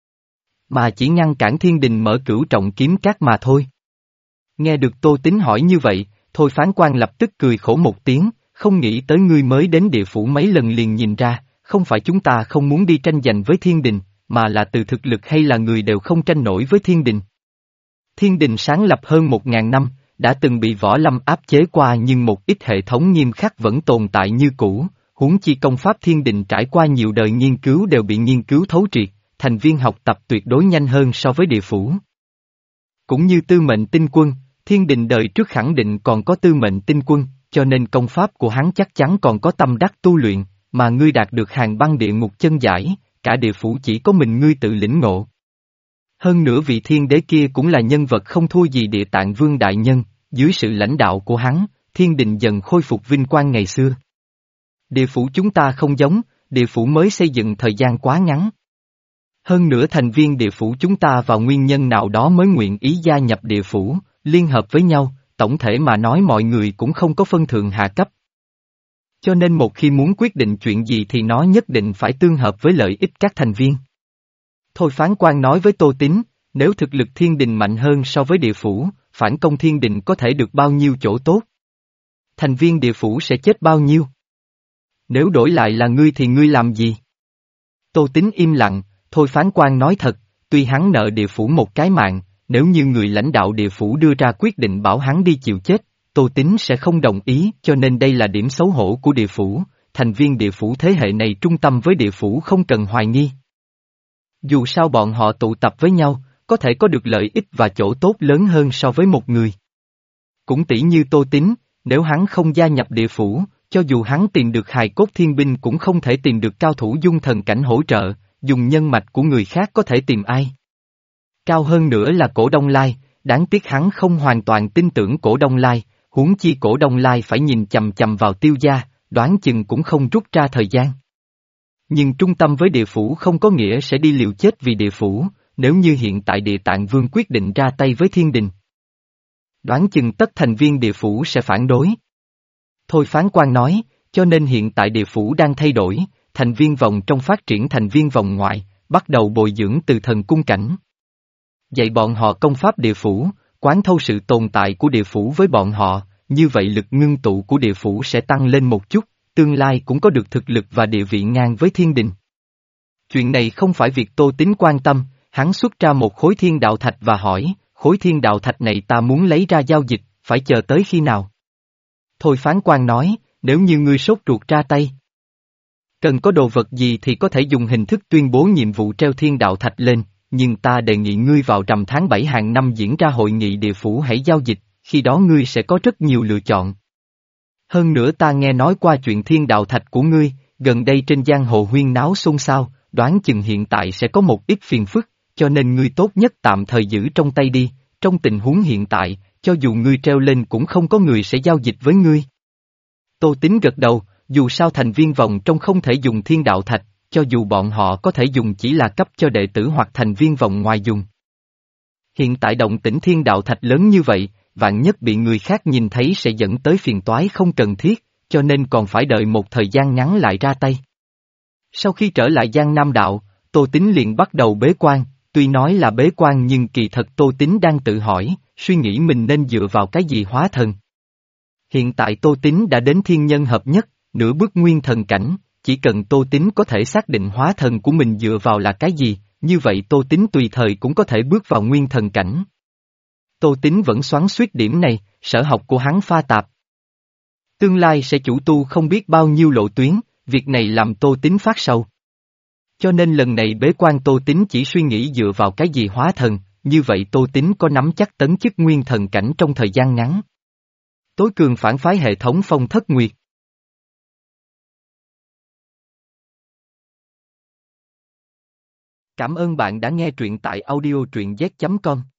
mà chỉ ngăn cản thiên đình mở cửu trọng kiếm cát mà thôi. Nghe được Tô Tín hỏi như vậy, Thôi Phán Quan lập tức cười khổ một tiếng, không nghĩ tới ngươi mới đến địa phủ mấy lần liền nhìn ra, không phải chúng ta không muốn đi tranh giành với thiên đình, mà là từ thực lực hay là người đều không tranh nổi với thiên đình. Thiên đình sáng lập hơn một ngàn năm, đã từng bị võ lâm áp chế qua nhưng một ít hệ thống nghiêm khắc vẫn tồn tại như cũ, huống chi công pháp thiên đình trải qua nhiều đời nghiên cứu đều bị nghiên cứu thấu triệt, thành viên học tập tuyệt đối nhanh hơn so với địa phủ. Cũng như tư mệnh tinh quân, thiên đình đời trước khẳng định còn có tư mệnh tinh quân, cho nên công pháp của hắn chắc chắn còn có tâm đắc tu luyện, mà ngươi đạt được hàng băng địa ngục chân giải, cả địa phủ chỉ có mình ngươi tự lĩnh ngộ. Hơn nữa vị thiên đế kia cũng là nhân vật không thua gì Địa Tạng Vương đại nhân, dưới sự lãnh đạo của hắn, thiên đình dần khôi phục vinh quang ngày xưa. Địa phủ chúng ta không giống, địa phủ mới xây dựng thời gian quá ngắn. Hơn nữa thành viên địa phủ chúng ta vào nguyên nhân nào đó mới nguyện ý gia nhập địa phủ, liên hợp với nhau, tổng thể mà nói mọi người cũng không có phân thượng hạ cấp. Cho nên một khi muốn quyết định chuyện gì thì nó nhất định phải tương hợp với lợi ích các thành viên. Thôi Phán Quan nói với Tô Tín, nếu thực lực thiên đình mạnh hơn so với địa phủ, phản công thiên đình có thể được bao nhiêu chỗ tốt? Thành viên địa phủ sẽ chết bao nhiêu? Nếu đổi lại là ngươi thì ngươi làm gì? Tô Tín im lặng, thôi phán quan nói thật, tuy hắn nợ địa phủ một cái mạng, nếu như người lãnh đạo địa phủ đưa ra quyết định bảo hắn đi chịu chết, Tô Tín sẽ không đồng ý, cho nên đây là điểm xấu hổ của địa phủ, thành viên địa phủ thế hệ này trung tâm với địa phủ không cần hoài nghi. Dù sao bọn họ tụ tập với nhau, có thể có được lợi ích và chỗ tốt lớn hơn so với một người. Cũng tỷ như Tô Tín, nếu hắn không gia nhập địa phủ, cho dù hắn tìm được hài cốt thiên binh cũng không thể tìm được cao thủ dung thần cảnh hỗ trợ, dùng nhân mạch của người khác có thể tìm ai. Cao hơn nữa là Cổ Đông Lai, đáng tiếc hắn không hoàn toàn tin tưởng Cổ Đông Lai, huống chi Cổ Đông Lai phải nhìn chằm chằm vào Tiêu gia, đoán chừng cũng không rút ra thời gian. Nhưng trung tâm với địa phủ không có nghĩa sẽ đi liều chết vì địa phủ, nếu như hiện tại Địa Tạng Vương quyết định ra tay với thiên đình. Đoán chừng tất thành viên địa phủ sẽ phản đối. Thôi phán quan nói, cho nên hiện tại địa phủ đang thay đổi, thành viên vòng trong phát triển thành viên vòng ngoại, bắt đầu bồi dưỡng từ thần cung cảnh. Dạy bọn họ công pháp địa phủ, quán thâu sự tồn tại của địa phủ với bọn họ, như vậy lực ngưng tụ của địa phủ sẽ tăng lên một chút, tương lai cũng có được thực lực và địa vị ngang với thiên đình. Chuyện này không phải việc Tô Tín quan tâm, hắn xuất ra một khối thiên đạo thạch và hỏi, khối thiên đạo thạch này ta muốn lấy ra giao dịch, phải chờ tới khi nào? Thôi phán quan nói, nếu như ngươi sốt ruột ra tay. Cần có đồ vật gì thì có thể dùng hình thức tuyên bố nhiệm vụ treo thiên đạo thạch lên, nhưng ta đề nghị ngươi vào rằm tháng bảy hàng năm diễn ra hội nghị địa phủ hãy giao dịch, khi đó ngươi sẽ có rất nhiều lựa chọn. Hơn nữa ta nghe nói qua chuyện thiên đạo thạch của ngươi, gần đây trên giang hồ huyên náo xôn xao, đoán chừng hiện tại sẽ có một ít phiền phức, cho nên ngươi tốt nhất tạm thời giữ trong tay đi, trong tình huống hiện tại, cho dù ngươi treo lên cũng không có người sẽ giao dịch với ngươi. Tô Tín gật đầu, dù sao thành viên vòng trong không thể dùng thiên đạo thạch, cho dù bọn họ có thể dùng chỉ là cấp cho đệ tử hoặc thành viên vòng ngoài dùng. Hiện tại động tĩnh thiên đạo thạch lớn như vậy, vạn nhất bị người khác nhìn thấy sẽ dẫn tới phiền toái không cần thiết, cho nên còn phải đợi một thời gian ngắn lại ra tay. Sau khi trở lại Giang Nam Đạo, Tô Tín liền bắt đầu bế quan, tuy nói là bế quan nhưng kỳ thật Tô Tín đang tự hỏi, suy nghĩ mình nên dựa vào cái gì hóa thần. Hiện tại Tô Tín đã đến thiên nhân hợp nhất, nửa bước nguyên thần cảnh, chỉ cần Tô Tín có thể xác định hóa thần của mình dựa vào là cái gì, như vậy Tô Tín tùy thời cũng có thể bước vào nguyên thần cảnh. Tô Tín vẫn xoắn xuýt điểm này, sở học của hắn pha tạp. Tương lai sẽ chủ tu không biết bao nhiêu lộ tuyến, việc này làm Tô Tín phát sầu. Cho nên lần này bế quan Tô Tín chỉ suy nghĩ dựa vào cái gì hóa thần, như vậy Tô Tín có nắm chắc tấn chức nguyên thần cảnh trong thời gian ngắn. Tối cường phản phái hệ thống Phong Thất Nguyệt. Cảm ơn bạn đã nghe truyện tại audio truyện z chấm com.